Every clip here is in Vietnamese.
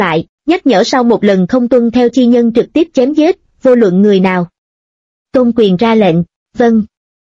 tại, nhắc nhở sau một lần không tuân theo chi nhân trực tiếp chém giết, vô luận người nào. Tôn Quyền ra lệnh, vâng.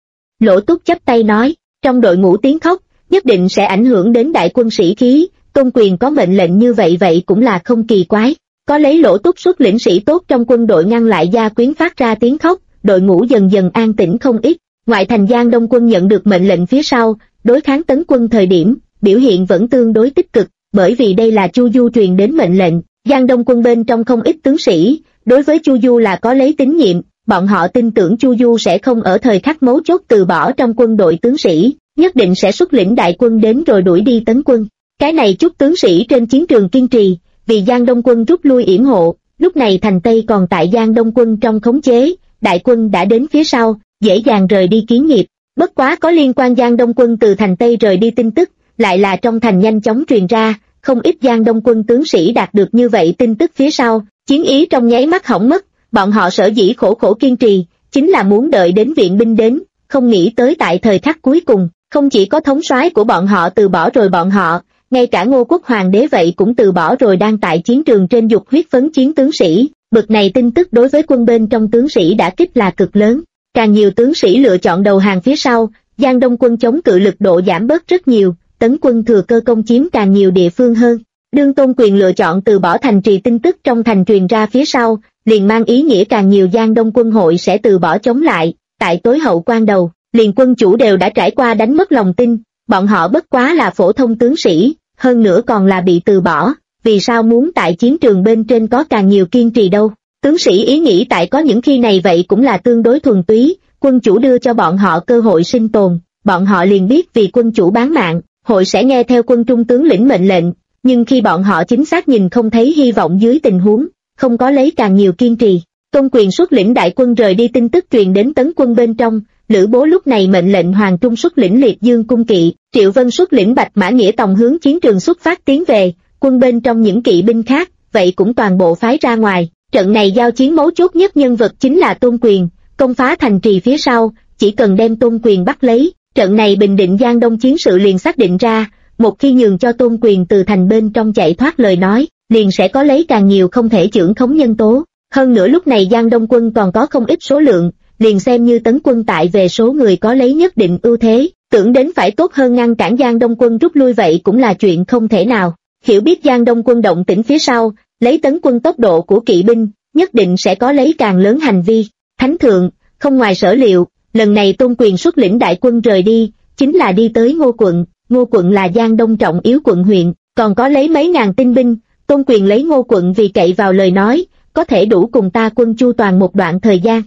Lỗ Túc chắp tay nói, trong đội ngũ tiếng khóc, nhất định sẽ ảnh hưởng đến đại quân sĩ khí, Tôn Quyền có mệnh lệnh như vậy cũng là không kỳ quái. Có lấy Lỗ Túc xuất lĩnh sĩ tốt trong quân đội ngăn lại gia quyến phát ra tiếng khóc, đội ngũ dần dần an tĩnh không ít. Ngoại thành Giang Đông quân nhận được mệnh lệnh phía sau, đối kháng Tấn quân thời điểm, biểu hiện vẫn tương đối tích cực, bởi vì đây là Chu Du truyền đến mệnh lệnh. Giang Đông quân bên trong không ít tướng sĩ, đối với Chu Du là có lấy tín nhiệm, bọn họ tin tưởng Chu Du sẽ không ở thời khắc mấu chốt từ bỏ trong quân đội tướng sĩ, nhất định sẽ xuất lĩnh đại quân đến rồi đuổi đi Tấn quân. Cái này chút tướng sĩ trên chiến trường kiên trì, vì Giang Đông quân rút lui yểm hộ, lúc này thành Tây còn tại Giang Đông quân trong khống chế, đại quân đã đến phía sau, dễ dàng rời đi kiến nghiệp. Bất quá có liên quan Giang Đông quân từ thành Tây rời đi tin tức, lại là trong thành nhanh chóng truyền ra, không ít Giang Đông quân tướng sĩ đạt được như vậy tin tức phía sau, chiến ý trong nháy mắt hỏng mất, bọn họ sở dĩ khổ kiên trì, chính là muốn đợi đến viện binh đến, không nghĩ tới tại thời khắc cuối cùng, không chỉ có thống soái của bọn họ từ bỏ rồi bọn họ, ngay cả Ngô Quốc Hoàng đế vậy cũng từ bỏ rồi đang tại chiến trường trên dục huyết phấn chiến tướng sĩ, bực này tin tức đối với quân bên trong tướng sĩ đã kích là cực lớn, càng nhiều tướng sĩ lựa chọn đầu hàng phía sau, Giang Đông quân chống cự lực độ giảm bớt rất nhiều, Tấn quân thừa cơ công chiếm càng nhiều địa phương hơn. Đương Tôn Quyền lựa chọn từ bỏ thành trì tin tức trong thành truyền ra phía sau, liền mang ý nghĩa càng nhiều Giang Đông quân hội sẽ từ bỏ chống lại, tại tối hậu quan đầu, liền quân chủ đều đã trải qua đánh mất lòng tin, bọn họ bất quá là phổ thông tướng sĩ, hơn nữa còn là bị từ bỏ, vì sao muốn tại chiến trường bên trên có càng nhiều kiên trì đâu. Tướng sĩ ý nghĩ tại có những khi này vậy cũng là tương đối thuần túy, quân chủ đưa cho bọn họ cơ hội sinh tồn, bọn họ liền biết vì quân chủ bán mạng, hội sẽ nghe theo quân trung tướng lĩnh mệnh lệnh, nhưng khi bọn họ chính xác nhìn không thấy hy vọng dưới tình huống, không có lấy càng nhiều kiên trì. Tôn Quyền xuất lĩnh đại quân rời đi tin tức truyền đến Tấn quân bên trong, Lữ Bố lúc này mệnh lệnh Hoàng Trung xuất lĩnh Liệt Dương cung kỵ, Triệu Vân xuất lĩnh Bạch Mã Nghĩa Tòng hướng chiến trường xuất phát tiến về, quân bên trong những kỵ binh khác, vậy cũng toàn bộ phái ra ngoài. Trận này giao chiến mấu chốt nhất nhân vật chính là Tôn Quyền, công phá thành trì phía sau, chỉ cần đem Tôn Quyền bắt lấy, trận này bình định Giang Đông chiến sự liền xác định ra, một khi nhường cho Tôn Quyền từ thành bên trong chạy thoát lời nói, liền sẽ có lấy càng nhiều không thể chưởng khống nhân tố. Hơn nữa lúc này Giang Đông quân còn có không ít số lượng, liền xem như Tấn quân tại về số người có lấy nhất định ưu thế, tưởng đến phải tốt hơn ngăn cản Giang Đông quân rút lui vậy cũng là chuyện không thể nào. Hiểu biết Giang Đông quân động tĩnh phía sau, lấy Tấn quân tốc độ của kỵ binh, nhất định sẽ có lấy càng lớn hành vi. Thánh thượng, không ngoài sở liệu, lần này Tôn Quyền xuất lĩnh đại quân rời đi, chính là đi tới Ngô quận. Ngô quận là Giang Đông trọng yếu quận huyện, còn có lấy mấy ngàn tinh binh, Tôn Quyền lấy Ngô quận vì cậy vào lời nói, có thể đủ cùng ta quân chu toàn một đoạn thời gian.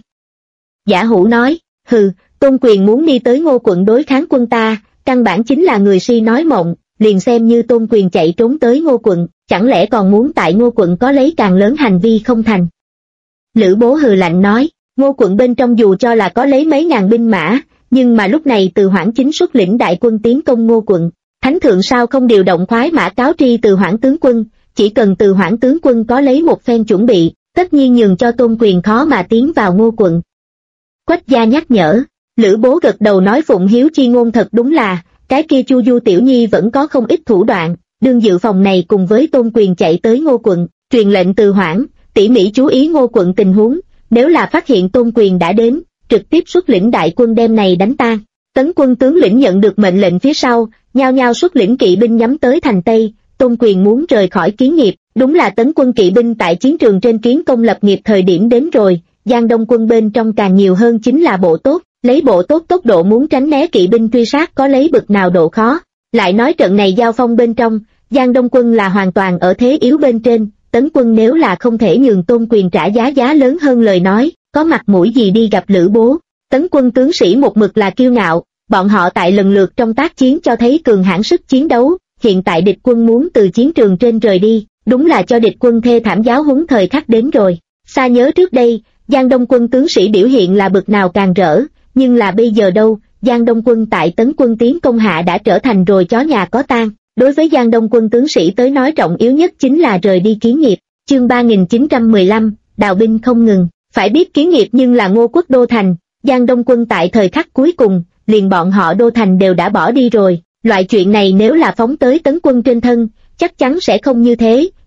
Giả Hữu nói, hừ, Tôn Quyền muốn đi tới Ngô quận đối kháng quân ta, căn bản chính là người si nói mộng, liền xem như Tôn Quyền chạy trốn tới Ngô quận, chẳng lẽ còn muốn tại Ngô quận có lấy càng lớn hành vi không thành. Lữ Bố hừ lạnh nói, Ngô quận bên trong dù cho là có lấy mấy ngàn binh mã, nhưng mà lúc này Từ Hoảng chính xuất lĩnh đại quân tiến công Ngô quận, Thánh thượng sao không điều động khoái mã cáo tri Từ Hoảng tướng quân, chỉ cần Từ Hoảng tướng quân có lấy một phen chuẩn bị, tất nhiên nhường cho Tôn Quyền khó mà tiến vào Ngô quận. Quách gia nhắc nhở, Lữ Bố gật đầu nói Phụng Hiếu chi ngôn thật đúng là, cái kia Chu Du tiểu nhi vẫn có không ít thủ đoạn, đương dự phòng này cùng với Tôn Quyền chạy tới Ngô quận, truyền lệnh Từ Hoảng, tỉ mỉ chú ý Ngô quận tình huống, nếu là phát hiện Tôn Quyền đã đến, trực tiếp xuất lĩnh đại quân đem này đánh tan. Tấn quân tướng lĩnh nhận được mệnh lệnh phía sau, nhao nhao xuất lĩnh kỵ binh nhắm tới thành Tây. Tôn Quyền muốn rời khỏi kiến nghiệp, đúng là Tấn quân kỵ binh tại chiến trường trên kiến công lập nghiệp thời điểm đến rồi. Giang Đông quân bên trong càng nhiều hơn chính là bộ tốt, lấy bộ tốt tốc độ muốn tránh né kỵ binh truy sát có lấy bực nào độ khó. Lại nói trận này giao phong bên trong, Giang Đông quân là hoàn toàn ở thế yếu bên trên, Tấn quân nếu là không thể nhường Tôn Quyền trả giá lớn hơn lời nói, có mặt mũi gì đi gặp Lữ Bố. Tấn quân tướng sĩ một mực là kiêu ngạo, bọn họ tại lần lượt trong tác chiến cho thấy cường hãn sức chiến đấu, hiện tại địch quân muốn từ chiến trường trên rời đi, đúng là cho địch quân thê thảm giáo huấn thời khắc đến rồi. Xa nhớ trước đây, Giang Đông quân tướng sĩ biểu hiện là bực nào càng rỡ, nhưng là bây giờ đâu, Giang Đông quân tại Tấn quân tiến công hạ đã trở thành rồi chó nhà có tang. Đối với Giang Đông quân tướng sĩ tới nói trọng yếu nhất chính là rời đi kiến nghiệp. Chương 3915, đào binh không ngừng. Phải biết kiến nghiệp nhưng là Ngô quốc đô thành, Giang Đông quân tại thời khắc cuối cùng, liền bọn họ đô thành đều đã bỏ đi rồi. Loại chuyện này nếu là phóng tới Tấn quân trên thân, chắc chắn sẽ không như thế,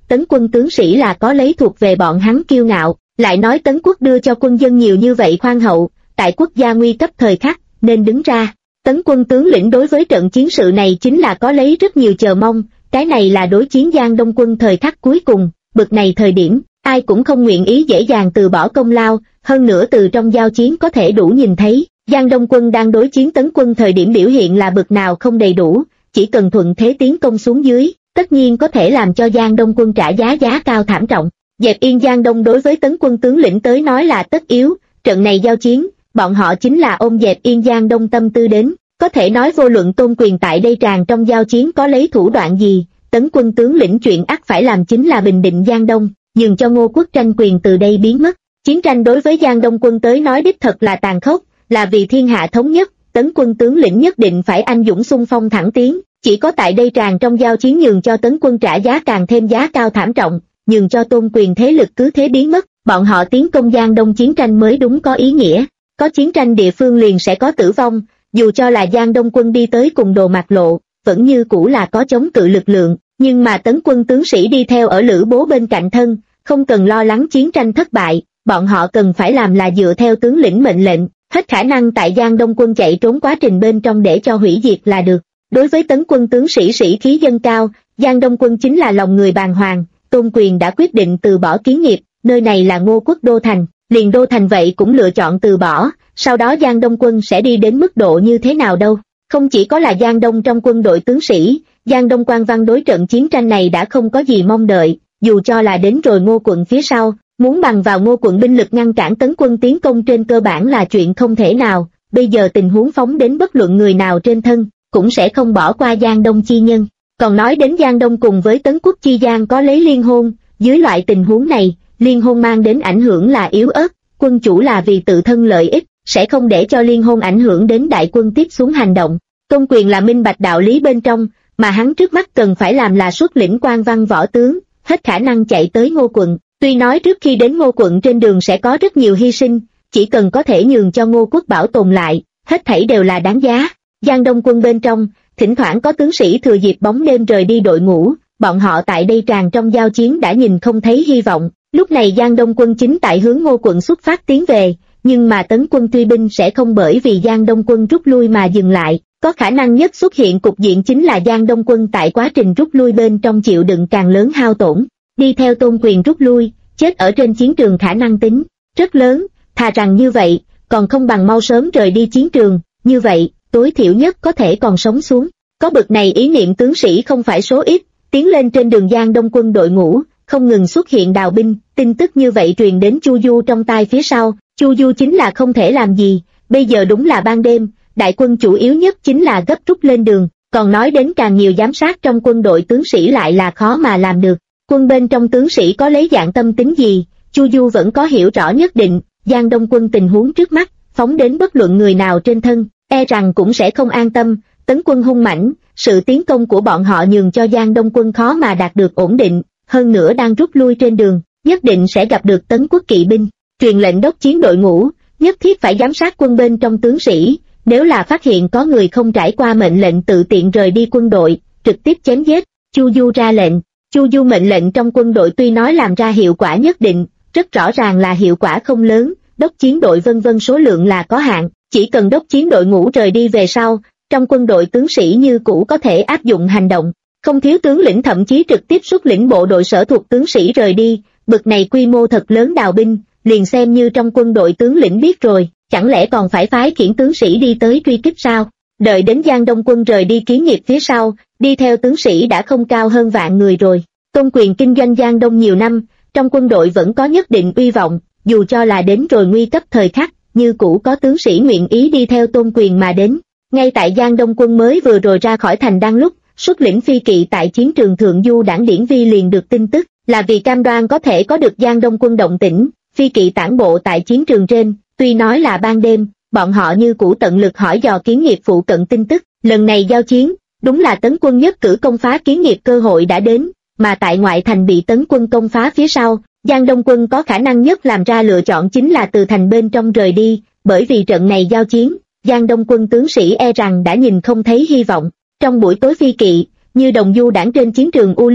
Tấn quân tướng sĩ là có lấy thuộc về bọn hắn kiêu ngạo, lại nói Tấn quốc đưa cho quân dân nhiều như vậy khoan hậu, tại quốc gia nguy cấp thời khắc, nên đứng ra. Tấn quân tướng lĩnh đối với trận chiến sự này chính là có lấy rất nhiều chờ mong, cái này là đối chiến Giang Đông quân thời khắc cuối cùng, bực này thời điểm, ai cũng không nguyện ý dễ dàng từ bỏ công lao, hơn nữa từ trong giao chiến có thể đủ nhìn thấy, Giang Đông quân đang đối chiến Tấn quân thời điểm biểu hiện là bực nào không đầy đủ, chỉ cần thuận thế tiến công xuống dưới, tất nhiên có thể làm cho Giang Đông quân trả giá cao thảm trọng. Dẹp yên Giang Đông đối với Tấn quân tướng lĩnh tới nói là tất yếu, trận này giao chiến, bọn họ chính là ôm dẹp yên Giang Đông tâm tư đến, có thể nói vô luận Tôn Quyền tại đây tràn trong giao chiến có lấy thủ đoạn gì, Tấn quân tướng lĩnh chuyện ắt phải làm chính là bình định Giang Đông, nhường cho Ngô Quốc tranh quyền từ đây biến mất. Chiến tranh đối với Giang Đông quân tới nói đích thật là tàn khốc, là vì thiên hạ thống nhất, Tấn quân tướng lĩnh nhất định phải anh dũng xung phong thẳng tiến, chỉ có tại đây tràn trong giao chiến nhường cho Tấn quân trả giá càng thêm giá cao thảm trọng, nhường cho Tôn Quyền thế lực cứ thế biến mất, bọn họ tiến công Giang Đông chiến tranh mới đúng có ý nghĩa. Có chiến tranh địa phương liền sẽ có tử vong, dù cho là Giang Đông quân đi tới cùng Đồ Mạc Lộ, vẫn như cũ là có chống cự lực lượng, nhưng mà Tấn quân tướng sĩ đi theo ở Lữ Bố bên cạnh thân, không cần lo lắng chiến tranh thất bại, bọn họ cần phải làm là dựa theo tướng lĩnh mệnh lệnh, hết khả năng tại Giang Đông quân chạy trốn quá trình bên trong để cho hủy diệt là được. Đối với Tấn quân tướng sĩ sĩ khí dâng cao, Giang Đông quân chính là lòng người bàng hoàng, Tôn Quyền đã quyết định từ bỏ kiến nghiệp, nơi này là Ngô Quốc đô thành, liền đô thành vậy cũng lựa chọn từ bỏ, sau đó Giang Đông quân sẽ đi đến mức độ như thế nào đâu. Không chỉ có là Giang Đông trong quân đội tướng sĩ, Giang Đông quan văn đối trận chiến tranh này đã không có gì mong đợi, dù cho là đến rồi Ngô quận phía sau, muốn bằng vào Ngô quận binh lực ngăn cản Tấn quân tiến công trên cơ bản là chuyện không thể nào, bây giờ tình huống phóng đến bất luận người nào trên thân, cũng sẽ không bỏ qua Giang Đông chi nhân. Còn nói đến Giang Đông cùng với Tấn quốc chi gian có lấy liên hôn, dưới loại tình huống này, liên hôn mang đến ảnh hưởng là yếu ớt, quân chủ là vì tự thân lợi ích, sẽ không để cho liên hôn ảnh hưởng đến đại quân tiếp xuống hành động. Tôn Quyền là minh bạch đạo lý bên trong, mà hắn trước mắt cần phải làm là xuất lĩnh quan văn võ tướng, hết khả năng chạy tới Ngô quận. Tuy nói trước khi đến Ngô quận trên đường sẽ có rất nhiều hy sinh, chỉ cần có thể nhường cho Ngô quốc bảo tồn lại, hết thảy đều là đáng giá. Giang Đông quân bên trong, thỉnh thoảng có tướng sĩ thừa dịp bóng đêm rời đi đội ngũ, bọn họ tại đây tràn trong giao chiến đã nhìn không thấy hy vọng. Lúc này Giang Đông quân chính tại hướng Ngô quận xuất phát tiến về, nhưng mà Tấn quân truy binh sẽ không bởi vì Giang Đông quân rút lui mà dừng lại, có khả năng nhất xuất hiện cục diện chính là Giang Đông quân tại quá trình rút lui bên trong chịu đựng càng lớn hao tổn. Đi theo Tôn Quyền rút lui, chết ở trên chiến trường khả năng tính rất lớn, thà rằng như vậy, còn không bằng mau sớm rời đi chiến trường, như vậy, tối thiểu nhất có thể còn sống xuống. Có bực này ý niệm tướng sĩ không phải số ít, tiến lên trên đường Giang Đông quân đội ngũ, không ngừng xuất hiện đào binh, tin tức như vậy truyền đến Chu Du trong tai phía sau, Chu Du chính là không thể làm gì, bây giờ đúng là ban đêm, đại quân chủ yếu nhất chính là gấp rút lên đường, còn nói đến càng nhiều giám sát trong quân đội tướng sĩ lại là khó mà làm được. Quân bên trong tướng sĩ có lấy dạng tâm tính gì, Chu Du vẫn có hiểu rõ nhất định, Giang Đông quân tình huống trước mắt, phóng đến bất luận người nào trên thân, e rằng cũng sẽ không an tâm. Tấn quân hung mãnh, sự tiến công của bọn họ nhường cho Giang Đông quân khó mà đạt được ổn định, hơn nữa đang rút lui trên đường, nhất định sẽ gặp được Tấn quốc kỵ binh, truyền lệnh đốc chiến đội ngũ, nhất thiết phải giám sát quân bên trong tướng sĩ, nếu là phát hiện có người không trải qua mệnh lệnh tự tiện rời đi quân đội, trực tiếp chém giết. Chu Du ra lệnh. Chu Du mệnh lệnh trong quân đội tuy nói làm ra hiệu quả nhất định, rất rõ ràng là hiệu quả không lớn, đốc chiến đội vân vân số lượng là có hạn, chỉ cần đốc chiến đội ngũ rời đi về sau, trong quân đội tướng sĩ như cũ có thể áp dụng hành động, không thiếu tướng lĩnh thậm chí trực tiếp xuất lĩnh bộ đội sở thuộc tướng sĩ rời đi, bực này quy mô thật lớn đào binh, liền xem như trong quân đội tướng lĩnh biết rồi, chẳng lẽ còn phải phái khiển tướng sĩ đi tới truy kích sao? Đợi đến Giang Đông quân rời đi kiến nghiệp phía sau, đi theo tướng sĩ đã không cao hơn vạn người rồi. Tôn Quyền kinh doanh Giang Đông nhiều năm, trong quân đội vẫn có nhất định uy vọng, dù cho là đến rồi nguy cấp thời khắc, như cũ có tướng sĩ nguyện ý đi theo Tôn Quyền mà đến. Ngay tại Giang Đông quân mới vừa rồi ra khỏi thành đang lúc, xuất lĩnh phi kỵ tại chiến trường Thượng Du Đảng Điển Vi liền được tin tức, là vì cam đoan có thể có được Giang Đông quân động tĩnh, phi kỵ tản bộ tại chiến trường trên, tuy nói là ban đêm, bọn họ như cũ tận lực hỏi dò kiến nghiệp phụ cận tin tức, lần này giao chiến, đúng là Tấn quân nhất cử công phá kiến nghiệp cơ hội đã đến, mà tại ngoại thành bị Tấn quân công phá phía sau, Giang Đông quân có khả năng nhất làm ra lựa chọn chính là từ thành bên trong rời đi, bởi vì trận này giao chiến, Giang Đông quân tướng sĩ e rằng đã nhìn không thấy hy vọng. Trong buổi tối phi kỵ, như đồng du đảng trên chiến trường U Linh,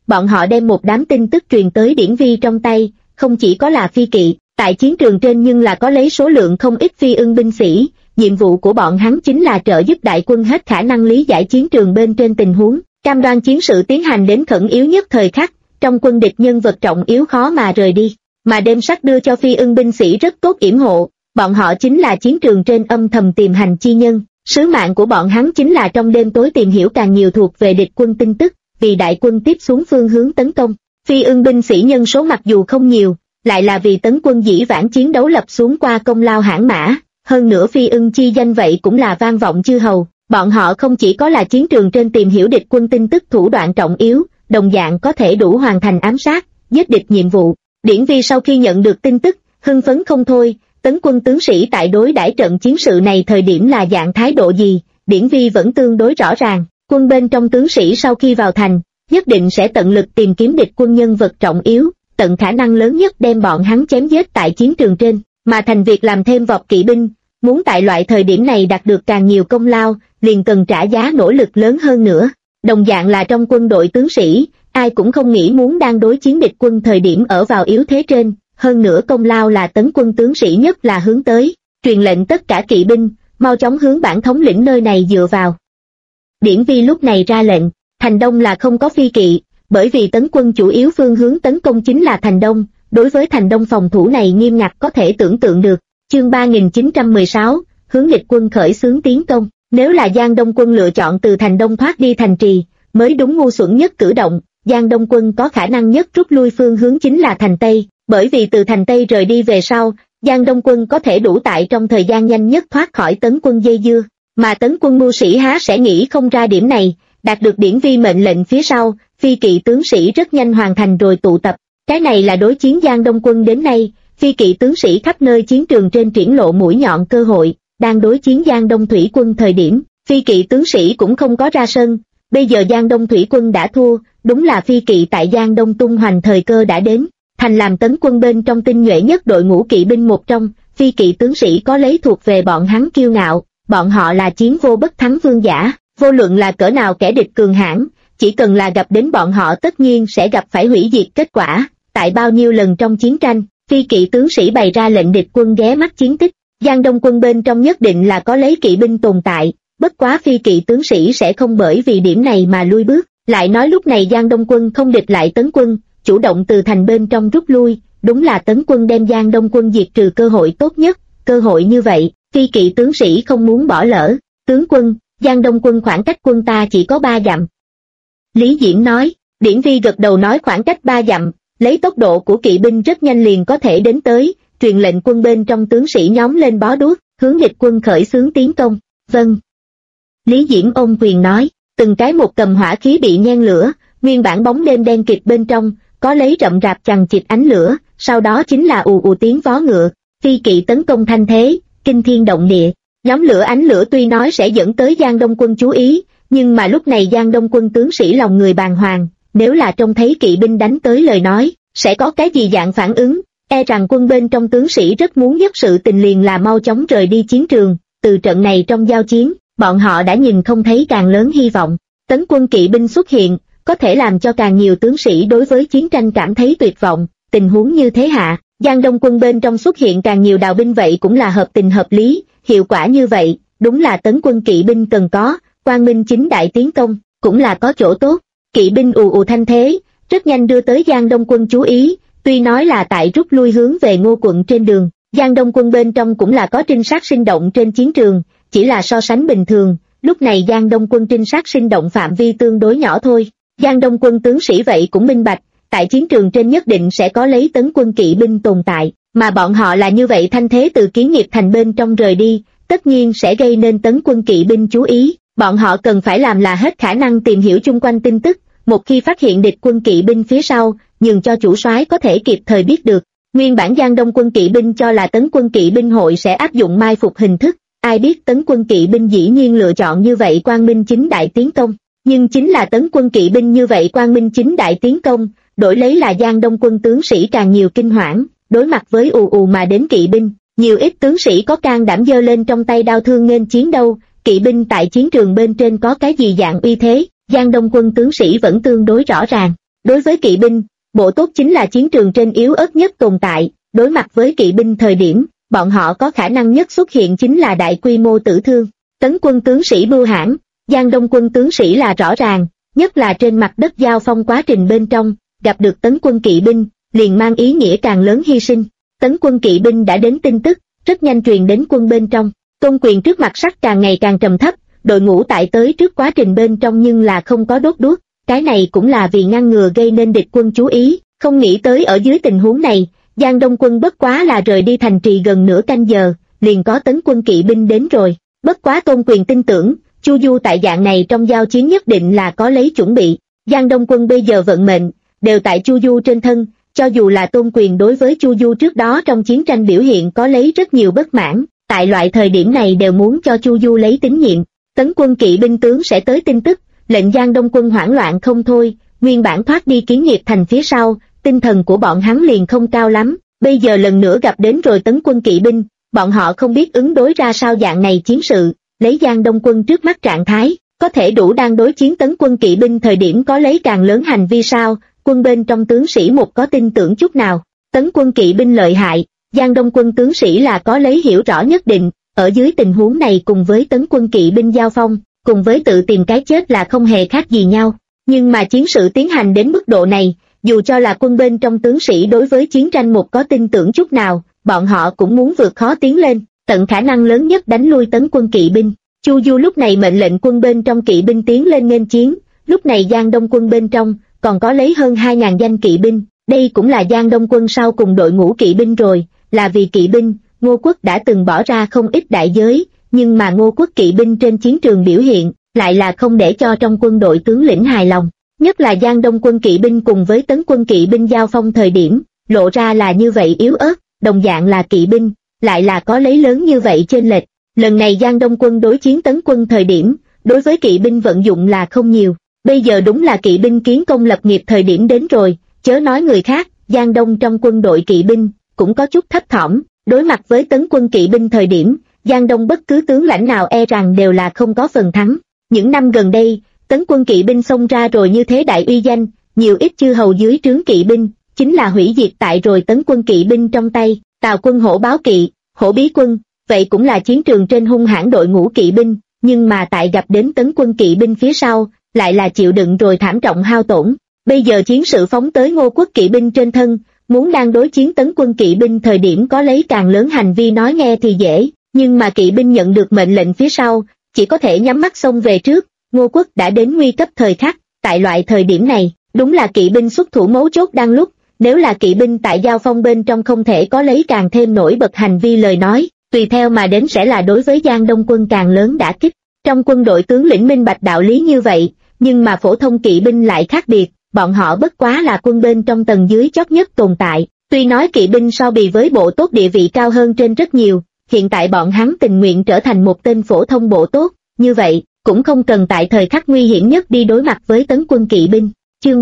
bọn họ đem một đám tin tức truyền tới Điển Vi trong tay, không chỉ có là phi kỵ, tại chiến trường trên nhưng là có lấy số lượng không ít phi ưng binh sĩ, nhiệm vụ của bọn hắn chính là trợ giúp đại quân hết khả năng lý giải chiến trường bên trên tình huống, cam đoan chiến sự tiến hành đến khẩn yếu nhất thời khắc, trong quân địch nhân vật trọng yếu khó mà rời đi, mà đêm sắc đưa cho phi ưng binh sĩ rất tốt yểm hộ, bọn họ chính là chiến trường trên âm thầm tìm hành chi nhân, sứ mạng của bọn hắn chính là trong đêm tối tìm hiểu càng nhiều thuộc về địch quân tin tức, vì đại quân tiếp xuống phương hướng tấn công. Phi ưng binh sĩ nhân số mặc dù không nhiều, lại là vì tấn quân dĩ vãng chiến đấu lập xuống qua công lao hãn mã, hơn nữa phi ưng chi danh vậy cũng là vang vọng chư hầu, bọn họ không chỉ có là chiến trường trên tìm hiểu địch quân tin tức thủ đoạn trọng yếu, đồng dạng có thể đủ hoàn thành ám sát, giết địch nhiệm vụ. Điển Vi sau khi nhận được tin tức, hưng phấn không thôi, tấn quân tướng sĩ tại đối đãi trận chiến sự này thời điểm là dạng thái độ gì, Điển Vi vẫn tương đối rõ ràng, quân bên trong tướng sĩ sau khi vào thành, nhất định sẽ tận lực tìm kiếm địch quân nhân vật trọng yếu, tận khả năng lớn nhất đem bọn hắn chém giết tại chiến trường trên, mà thành việc làm thêm vọt kỵ binh, muốn tại loại thời điểm này đạt được càng nhiều công lao, liền cần trả giá nỗ lực lớn hơn nữa. Đồng dạng là trong quân đội tướng sĩ, ai cũng không nghĩ muốn đang đối chiến địch quân thời điểm ở vào yếu thế trên, hơn nữa công lao là tấn quân tướng sĩ nhất là hướng tới, truyền lệnh tất cả kỵ binh, mau chóng hướng bản thống lĩnh nơi này dựa vào. Điển Vi lúc này ra lệnh, thành đông là không có phi kỵ, bởi vì tấn quân chủ yếu phương hướng tấn công chính là thành đông, đối với thành đông phòng thủ này nghiêm ngặt có thể tưởng tượng được. Chương 3916, hướng địch quân khởi xướng tiến công, nếu là Giang Đông quân lựa chọn từ thành đông thoát đi thành trì, mới đúng ngu xuẩn nhất cử động, Giang Đông quân có khả năng nhất rút lui phương hướng chính là thành Tây, bởi vì từ thành Tây rời đi về sau, Giang Đông quân có thể đủ tại trong thời gian nhanh nhất thoát khỏi tấn quân dây dưa, mà tấn quân mưu sĩ há sẽ nghĩ không ra điểm này, đạt được Điển Vi mệnh lệnh phía sau, phi kỵ tướng sĩ rất nhanh hoàn thành rồi tụ tập, cái này là đối chiến Giang Đông quân đến nay, phi kỵ tướng sĩ khắp nơi chiến trường trên triển lộ mũi nhọn cơ hội, đang đối chiến Giang Đông thủy quân thời điểm, phi kỵ tướng sĩ cũng không có ra sân, bây giờ Giang Đông thủy quân đã thua, đúng là phi kỵ tại Giang Đông tung hoành thời cơ đã đến, thành làm tấn quân bên trong tinh nhuệ nhất đội ngũ kỵ binh một trong, phi kỵ tướng sĩ có lấy thuộc về bọn hắn kiêu ngạo, bọn họ là chiến vô bất thắng vương giả, vô luận là cỡ nào kẻ địch cường hãn, chỉ cần là gặp đến bọn họ tất nhiên sẽ gặp phải hủy diệt kết quả, tại bao nhiêu lần trong chiến tranh, phi kỵ tướng sĩ bày ra lệnh địch quân ghé mắt chiến tích, Giang Đông quân bên trong nhất định là có lấy kỵ binh tồn tại, bất quá phi kỵ tướng sĩ sẽ không bởi vì điểm này mà lui bước, lại nói lúc này Giang Đông quân không địch lại tấn quân, chủ động từ thành bên trong rút lui, đúng là tấn quân đem Giang Đông quân diệt trừ cơ hội tốt nhất, cơ hội như vậy, phi kỵ tướng sĩ không muốn bỏ lỡ, tướng quân, Giang Đông quân khoảng cách quân ta chỉ có 3 dặm. Lý Diễm nói, Điển Vi gật đầu nói khoảng cách 3 dặm, lấy tốc độ của kỵ binh rất nhanh liền có thể đến tới, truyền lệnh quân bên trong tướng sĩ nhóm lên bó đuốc, hướng địch quân khởi xướng tiến công, vâng. Lý Diễm ôm quyền nói, từng cái một cầm hỏa khí bị nhen lửa, nguyên bản bóng đêm đen kịt bên trong, có lấy rậm rạp chằng chịt ánh lửa, sau đó chính là ù ù tiếng vó ngựa, phi kỵ tấn công thanh thế, kinh thiên động địa, nhóm lửa ánh lửa tuy nói sẽ dẫn tới Giang Đông quân chú ý, nhưng mà lúc này Giang Đông quân tướng sĩ lòng người bàng hoàng, nếu là trông thấy kỵ binh đánh tới lời nói, sẽ có cái gì dạng phản ứng, e rằng quân bên trong tướng sĩ rất muốn nhất sự tình liền là mau chóng rời đi chiến trường, từ trận này trong giao chiến, bọn họ đã nhìn không thấy càng lớn hy vọng, tấn quân kỵ binh xuất hiện, có thể làm cho càng nhiều tướng sĩ đối với chiến tranh cảm thấy tuyệt vọng, tình huống như thế hạ, Giang Đông quân bên trong xuất hiện càng nhiều đào binh vậy cũng là hợp tình hợp lý, hiệu quả như vậy, đúng là tấn quân kỵ binh cần có, quang minh chính đại tiến công, cũng là có chỗ tốt, kỵ binh ù ù thanh thế, rất nhanh đưa tới Giang Đông quân chú ý, tuy nói là tại rút lui hướng về Ngô quận trên đường, Giang Đông quân bên trong cũng là có trinh sát sinh động trên chiến trường, chỉ là so sánh bình thường, lúc này Giang Đông quân trinh sát sinh động phạm vi tương đối nhỏ thôi, Giang Đông quân tướng sĩ vậy cũng minh bạch, tại chiến trường trên nhất định sẽ có lấy tấn quân kỵ binh tồn tại, mà bọn họ là như vậy thanh thế từ Kiến Nghiệp thành bên trong rời đi, tất nhiên sẽ gây nên tấn quân kỵ binh chú ý, bọn họ cần phải làm là hết khả năng tìm hiểu chung quanh tin tức, một khi phát hiện địch quân kỵ binh phía sau, nhường cho chủ soái có thể kịp thời biết được. Nguyên bản Giang Đông quân kỵ binh cho là tấn quân kỵ binh hội sẽ áp dụng mai phục hình thức, ai biết tấn quân kỵ binh dĩ nhiên lựa chọn như vậy quang minh chính đại tiến công, nhưng chính là tấn quân kỵ binh như vậy quang minh chính đại tiến công, đổi lấy là Giang Đông quân tướng sĩ càng nhiều kinh hoảng, đối mặt với ù ù mà đến kỵ binh, nhiều ít tướng sĩ có can đảm giơ lên trong tay đao thương nghênh chiến đâu, kỵ binh tại chiến trường bên trên có cái gì dạng uy thế, Giang Đông quân tướng sĩ vẫn tương đối rõ ràng, Đối với kỵ binh, bộ tốt chính là chiến trường trên yếu ớt nhất tồn tại, đối mặt với kỵ binh thời điểm, bọn họ có khả năng nhất xuất hiện chính là đại quy mô tử thương. Tấn quân tướng sĩ bưu hãn, Giang Đông quân tướng sĩ là rõ ràng, nhất là trên mặt đất giao phong quá trình bên trong, gặp được tấn quân kỵ binh, liền mang ý nghĩa càng lớn hy sinh. Tấn quân kỵ binh đã đến tin tức, rất nhanh truyền đến quân bên trong. Tôn Quyền trước mặt sắc càng ngày càng trầm thấp, đội ngũ tại tới trước quá trình bên trong nhưng là không có đốt đuốc, cái này cũng là vì ngăn ngừa gây nên địch quân chú ý, không nghĩ tới ở dưới tình huống này, Giang Đông quân bất quá là rời đi thành trì gần nửa canh giờ, liền có tấn quân kỵ binh đến rồi. Bất quá Tôn Quyền tin tưởng, Chu Du tại dạng này trong giao chiến nhất định là có lấy chuẩn bị. Giang Đông quân bây giờ vận mệnh đều tại Chu Du trên thân, cho dù là Tôn Quyền đối với Chu Du trước đó trong chiến tranh biểu hiện có lấy rất nhiều bất mãn, tại loại thời điểm này đều muốn cho Chu Du lấy tín nhiệm. Tấn quân kỵ binh tướng sẽ tới tin tức, lệnh Giang Đông quân hoảng loạn không thôi, nguyên bản thoát đi Kiến Nghiệp thành phía sau, tinh thần của bọn hắn liền không cao lắm, bây giờ lần nữa gặp đến rồi tấn quân kỵ binh, bọn họ không biết ứng đối ra sao dạng này chiến sự, lấy Giang Đông quân trước mắt trạng thái, có thể đủ đang đối chiến tấn quân kỵ binh thời điểm có lấy càng lớn hành vi sao, quân bên trong tướng sĩ một có tin tưởng chút nào. Tấn quân kỵ binh lợi hại, Giang Đông quân tướng sĩ là có lấy hiểu rõ nhất định, ở dưới tình huống này cùng với tấn quân kỵ binh giao phong, cùng với tự tìm cái chết là không hề khác gì nhau. Nhưng mà chiến sự tiến hành đến mức độ này, dù cho là quân bên trong tướng sĩ đối với chiến tranh một có tin tưởng chút nào, bọn họ cũng muốn vượt khó tiến lên, tận khả năng lớn nhất đánh lui tấn quân kỵ binh. Chu Du lúc này mệnh lệnh quân bên trong kỵ binh tiến lên nghênh chiến, lúc này Giang Đông quân bên trong còn có lấy hơn 2.000 danh kỵ binh, đây cũng là Giang Đông quân sau cùng đội ngũ kỵ binh rồi, là vì kỵ binh, Ngô Quốc đã từng bỏ ra không ít đại giới, nhưng mà Ngô Quốc kỵ binh trên chiến trường biểu hiện, lại là không để cho trong quân đội tướng lĩnh hài lòng, nhất là Giang Đông quân kỵ binh cùng với tấn quân kỵ binh giao phong thời điểm, lộ ra là như vậy yếu ớt, đồng dạng là kỵ binh, lại là có lấy lớn như vậy chênh lệch. Lần này Giang Đông quân đối chiến tấn quân thời điểm, đối với kỵ binh vận dụng là không nhiều, bây giờ đúng là kỵ binh kiến công lập nghiệp thời điểm đến rồi, chớ nói người khác, Giang Đông trong quân đội kỵ binh, cũng có chút thấp thỏm, đối mặt với tấn quân kỵ binh thời điểm, Giang Đông bất cứ tướng lãnh nào e rằng đều là không có phần thắng. Những năm gần đây, tấn quân kỵ binh xông ra rồi như thế đại uy danh, nhiều ít chư hầu dưới trướng kỵ binh, chính là hủy diệt tại rồi tấn quân kỵ binh trong tay, Tào quân hổ báo kỵ, hổ bí quân, vậy cũng là chiến trường trên hung hãn đội ngũ kỵ binh, nhưng mà tại gặp đến tấn quân kỵ binh phía sau, lại là chịu đựng rồi thảm trọng hao tổn. Bây giờ chiến sự phóng tới Ngô Quốc kỵ binh trên thân, muốn đang đối chiến tấn quân kỵ binh thời điểm có lấy càng lớn hành vi nói nghe thì dễ, nhưng mà kỵ binh nhận được mệnh lệnh phía sau, chỉ có thể nhắm mắt xông về trước. Ngô Quốc đã đến nguy cấp thời khắc, tại loại thời điểm này, đúng là kỵ binh xuất thủ mấu chốt đang lúc, nếu là kỵ binh tại giao phong bên trong không thể có lấy càng thêm nổi bật hành vi lời nói, tùy theo mà đến sẽ là đối với Giang Đông quân càng lớn đả kích. Trong quân đội tướng lĩnh minh bạch đạo lý như vậy, nhưng mà phổ thông kỵ binh lại khác biệt, bọn họ bất quá là quân bên trong tầng dưới chót nhất tồn tại. Tuy nói kỵ binh so bì với bộ tốt địa vị cao hơn trên rất nhiều, hiện tại bọn hắn tình nguyện trở thành một tên phổ thông bộ tốt, như vậy, cũng không cần tại thời khắc nguy hiểm nhất đi đối mặt với tấn quân kỵ binh. Chương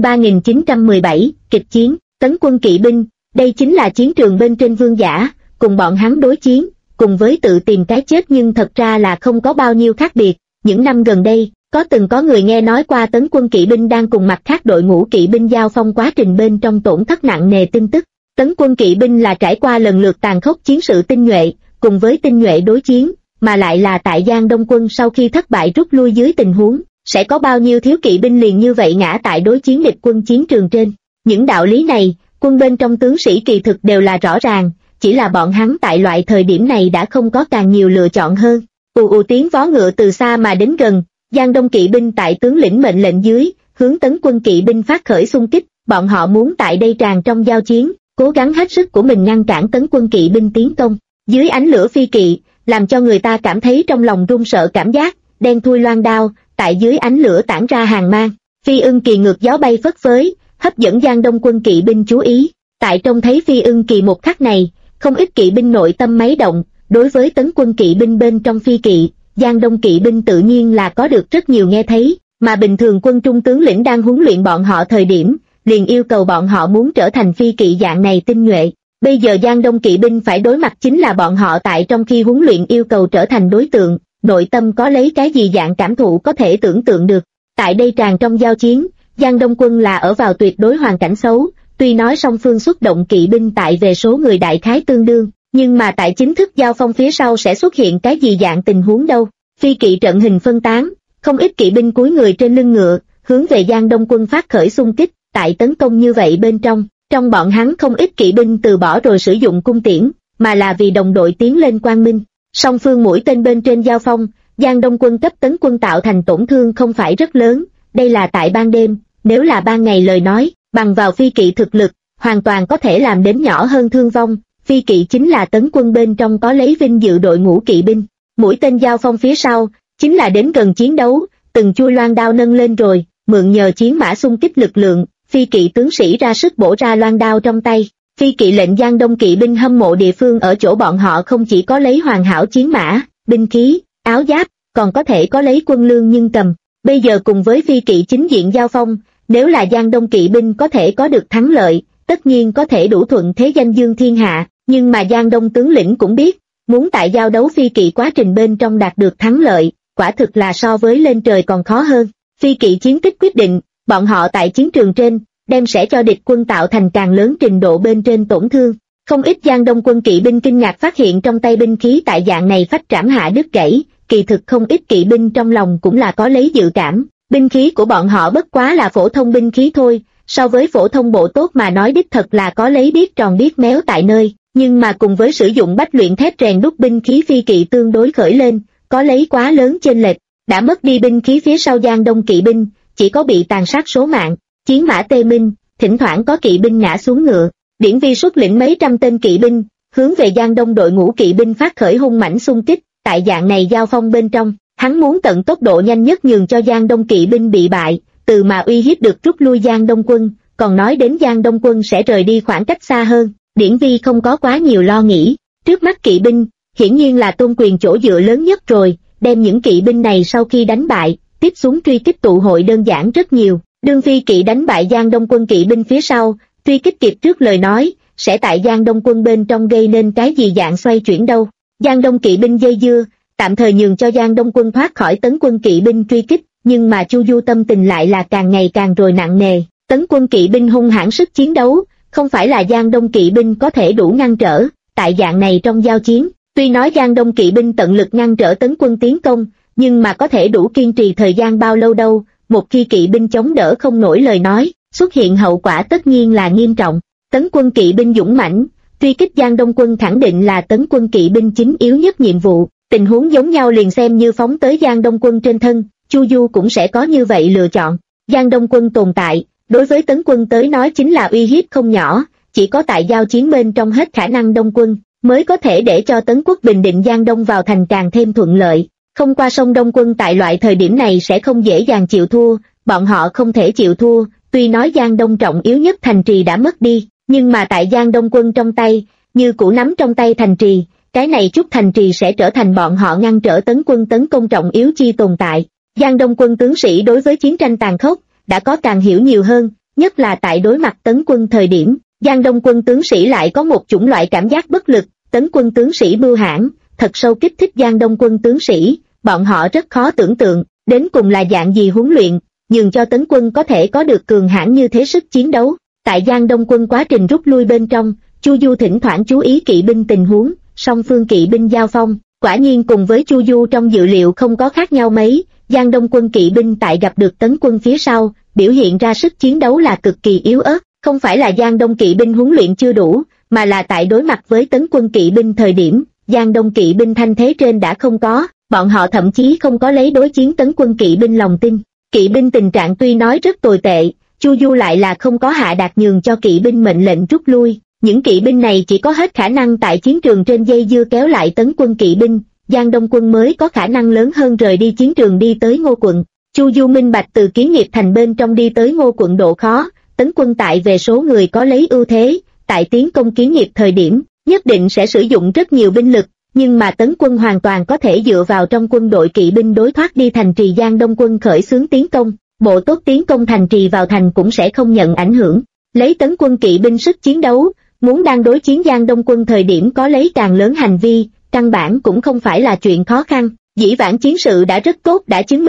3917, kịch chiến, tấn quân kỵ binh, đây chính là chiến trường bên trên vương giả, cùng bọn hắn đối chiến, cùng với tự tìm cái chết nhưng thật ra là không có bao nhiêu khác biệt. Những năm gần đây, từng có người nghe nói qua tấn quân kỵ binh đang cùng mặt khác đội ngũ kỵ binh giao phong quá trình bên trong tổn thất nặng nề tin tức. Tấn quân kỵ binh là trải qua lần lượt tàn khốc chiến sự tinh nhuệ, cùng với tinh nhuệ đối chiến, mà lại là tại Giang Đông quân sau khi thất bại rút lui dưới tình huống, sẽ có bao nhiêu thiếu kỵ binh liền như vậy ngã tại đối chiến địch quân chiến trường trên. Những đạo lý này, quân bên trong tướng sĩ kỳ thực đều là rõ ràng, chỉ là bọn hắn tại loại thời điểm này đã không có càng nhiều lựa chọn hơn. Tiếng vó ngựa từ xa mà đến gần, Giang Đông kỵ binh tại tướng lĩnh mệnh lệnh dưới, hướng tấn quân kỵ binh phát khởi xung kích, bọn họ muốn tại đây tràn trong giao chiến, cố gắng hết sức của mình ngăn cản tấn quân kỵ binh tiến công. Dưới ánh lửa phi kỵ, làm cho người ta cảm thấy trong lòng run sợ cảm giác, đen thui loan đao, tại dưới ánh lửa tản ra hàng mang, phi ưng kỳ ngược gió bay phất phới, hấp dẫn Giang Đông quân kỵ binh chú ý. Tại trông thấy phi ưng kỳ một khắc này, không ít kỵ binh nội tâm máy động, đối với tấn quân kỵ binh bên trong phi kỵ, Giang Đông kỵ binh tự nhiên là có được rất nhiều nghe thấy, mà bình thường quân trung tướng lĩnh đang huấn luyện bọn họ thời điểm, liền yêu cầu bọn họ muốn trở thành phi kỵ dạng này tinh nhuệ. Bây giờ Giang Đông kỵ binh phải đối mặt chính là bọn họ tại trong khi huấn luyện yêu cầu trở thành đối tượng, nội tâm có lấy cái gì dạng cảm thụ có thể tưởng tượng được. Tại đây tràn trong giao chiến, Giang Đông quân là ở vào tuyệt đối hoàn cảnh xấu, tuy nói song phương xuất động kỵ binh tại về số người đại khái tương đương, nhưng mà tại chính thức giao phong phía sau sẽ xuất hiện cái gì dạng tình huống đâu. Phi kỵ trận hình phân tán, không ít kỵ binh cúi người trên lưng ngựa, hướng về Giang Đông quân phát khởi xung kích. Tại tấn công như vậy bên trong bọn hắn không ít kỵ binh từ bỏ rồi sử dụng cung tiễn, mà là vì đồng đội tiến lên quang minh. Song phương mũi tên bên trên giao phong, Giang Đông quân cấp tấn quân tạo thành tổn thương không phải rất lớn, đây là tại ban đêm, nếu là ban ngày lời nói, bằng vào phi kỵ thực lực, hoàn toàn có thể làm đến nhỏ hơn thương vong. Phi kỵ chính là tấn quân bên trong có lấy vinh dự đội ngũ kỵ binh. Mũi tên giao phong phía sau, chính là đến gần chiến đấu, từng chui loan đao nâng lên rồi, mượn nhờ chiến mã xung kích lực lượng, phi kỵ tướng sĩ ra sức bổ ra loan đao trong tay. Phi kỵ lệnh Giang Đông kỵ binh hâm mộ địa phương ở chỗ bọn họ không chỉ có lấy hoàn hảo chiến mã, binh khí, áo giáp, còn có thể có lấy quân lương nhưng cầm. Bây giờ cùng với phi kỵ chính diện giao phong, nếu là Giang Đông kỵ binh có thể có được thắng lợi, tất nhiên có thể đủ thuận thế danh dương thiên hạ, nhưng mà Giang Đông tướng lĩnh cũng biết, muốn tại giao đấu phi kỵ quá trình bên trong đạt được thắng lợi, quả thực là so với lên trời còn khó hơn. Phi kỵ chiến tích quyết định, bọn họ tại chiến trường trên, đem sẽ cho địch quân tạo thành càng lớn trình độ bên trên tổn thương. Không ít Giang Đông quân kỵ binh kinh ngạc phát hiện trong tay binh khí tại dạng này phách trảm hạ đứt gãy, kỳ thực không ít kỵ binh trong lòng cũng là có lấy dự cảm, binh khí của bọn họ bất quá là phổ thông binh khí thôi, so với phổ thông bộ tốt mà nói đích thật là có lấy biết tròn biết méo tại nơi, nhưng mà cùng với sử dụng bách luyện thép rèn đúc binh khí phi kỵ tương đối khởi lên, có lấy quá lớn chênh lệch, đã mất đi binh khí phía sau Giang Đông kỵ binh, chỉ có bị tàn sát số mạng, chiến mã tê minh, thỉnh thoảng có kỵ binh ngã xuống ngựa. Điển Vi xuất lĩnh mấy trăm tên kỵ binh, hướng về Giang Đông đội ngũ kỵ binh phát khởi hung mãnh xung kích, tại dạng này giao phong bên trong, hắn muốn tận tốc độ nhanh nhất nhường cho Giang Đông kỵ binh bị bại, từ mà uy hiếp được rút lui Giang Đông quân, còn nói đến Giang Đông quân sẽ rời đi khoảng cách xa hơn, Điển Vi không có quá nhiều lo nghĩ, trước mắt kỵ binh, hiển nhiên là Tôn Quyền chỗ dựa lớn nhất rồi, đem những kỵ binh này sau khi đánh bại, tiếp xuống truy kích tụ hội đơn giản rất nhiều, đương phi kỵ đánh bại Giang Đông quân kỵ binh phía sau, truy kích kịp trước lời nói, sẽ tại Giang Đông quân bên trong gây nên cái gì dạng xoay chuyển đâu. Giang Đông kỵ binh dây dưa, tạm thời nhường cho Giang Đông quân thoát khỏi tấn quân kỵ binh truy kích, nhưng mà Chu Du tâm tình lại là càng ngày càng rồi nặng nề, tấn quân kỵ binh hung hãn sức chiến đấu, không phải là Giang Đông kỵ binh có thể đủ ngăn trở, tại dạng này trong giao chiến, tuy nói Giang Đông kỵ binh tận lực ngăn trở tấn quân tiến công, nhưng mà có thể đủ kiên trì thời gian bao lâu đâu, một khi kỵ binh chống đỡ không nổi lời nói, xuất hiện hậu quả tất nhiên là nghiêm trọng. Tấn quân kỵ binh dũng mãnh, truy kích Giang Đông quân khẳng định là tấn quân kỵ binh chính yếu nhất nhiệm vụ, tình huống giống nhau liền xem như phóng tới Giang Đông quân trên thân, Chu Du cũng sẽ có như vậy lựa chọn. Giang Đông quân tồn tại, đối với tấn quân tới nói chính là uy hiếp không nhỏ, chỉ có tại giao chiến bên trong hết khả năng Đông quân, mới có thể để cho tấn quốc bình định Giang Đông vào thành càng thêm thuận lợi. Không qua sông Đông quân tại loại thời điểm này sẽ không dễ dàng chịu thua, bọn họ không thể chịu thua, tuy nói Giang Đông trọng yếu nhất thành trì đã mất đi, nhưng mà tại Giang Đông quân trong tay, như cũ nắm trong tay thành trì, cái này chút thành trì sẽ trở thành bọn họ ngăn trở tấn quân tấn công trọng yếu chi tồn tại. Giang Đông quân tướng sĩ đối với chiến tranh tàn khốc, đã có càng hiểu nhiều hơn, nhất là tại đối mặt tấn quân thời điểm, Giang Đông quân tướng sĩ lại có một chủng loại cảm giác bất lực, tấn quân tướng sĩ bưu hãn, thật sâu kích thích Giang Đông quân tướng sĩ, bọn họ rất khó tưởng tượng, đến cùng là dạng gì huấn luyện, nhường cho tấn quân có thể có được cường hãn như thế sức chiến đấu. Tại Giang Đông quân quá trình rút lui bên trong, Chu Du thỉnh thoảng chú ý kỵ binh tình huống, song phương kỵ binh giao phong, quả nhiên cùng với Chu Du trong dự liệu không có khác nhau mấy, Giang Đông quân kỵ binh tại gặp được tấn quân phía sau, biểu hiện ra sức chiến đấu là cực kỳ yếu ớt, không phải là Giang Đông kỵ binh huấn luyện chưa đủ, mà là tại đối mặt với tấn quân kỵ binh thời điểm, Giang Đông kỵ binh thanh thế trên đã không có, bọn họ thậm chí không có lấy đối chiến tấn quân kỵ binh lòng tin. Kỵ binh tình trạng tuy nói rất tồi tệ, Chu Du lại là không có hạ đạt nhường cho kỵ binh mệnh lệnh rút lui, những kỵ binh này chỉ có hết khả năng tại chiến trường trên dây dưa kéo lại tấn quân kỵ binh, Giang Đông quân mới có khả năng lớn hơn rời đi chiến trường đi tới Ngô quận. Chu Du minh bạch từ Kiến Nghiệp thành bên trong đi tới Ngô quận độ khó, tấn quân tại về số người có lấy ưu thế, tại tiến công Kiến Nghiệp thời điểm, nhất định sẽ sử dụng rất nhiều binh lực, nhưng mà tấn quân hoàn toàn có thể dựa vào trong quân đội kỵ binh đối thoát đi thành trì Giang Đông quân khởi xướng tiến công, bộ tốt tiến công thành trì vào thành cũng sẽ không nhận ảnh hưởng. Lấy tấn quân kỵ binh sức chiến đấu, muốn đang đối chiến Giang Đông quân thời điểm có lấy càng lớn hành vi, căn bản cũng không phải là chuyện khó khăn. Dĩ vãng chiến sự đã rất tốt đã chứng minh,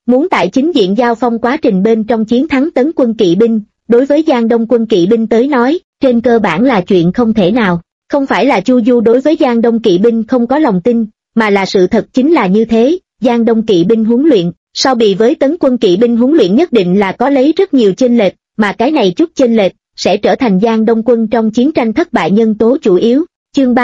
muốn tại chính diện giao phong quá trình bên trong chiến thắng Tấn quân kỵ binh, đối với Giang Đông quân kỵ binh tới nói, trên cơ bản là chuyện không thể nào. Không phải là Chu Du đối với Giang Đông kỵ binh không có lòng tin, mà là sự thật chính là như thế. Giang Đông kỵ binh huấn luyện, so bì với Tấn quân kỵ binh huấn luyện nhất định là có lấy rất nhiều chênh lệch, mà cái này chút chênh lệch sẽ trở thành Giang Đông quân trong chiến tranh thất bại nhân tố chủ yếu. Chương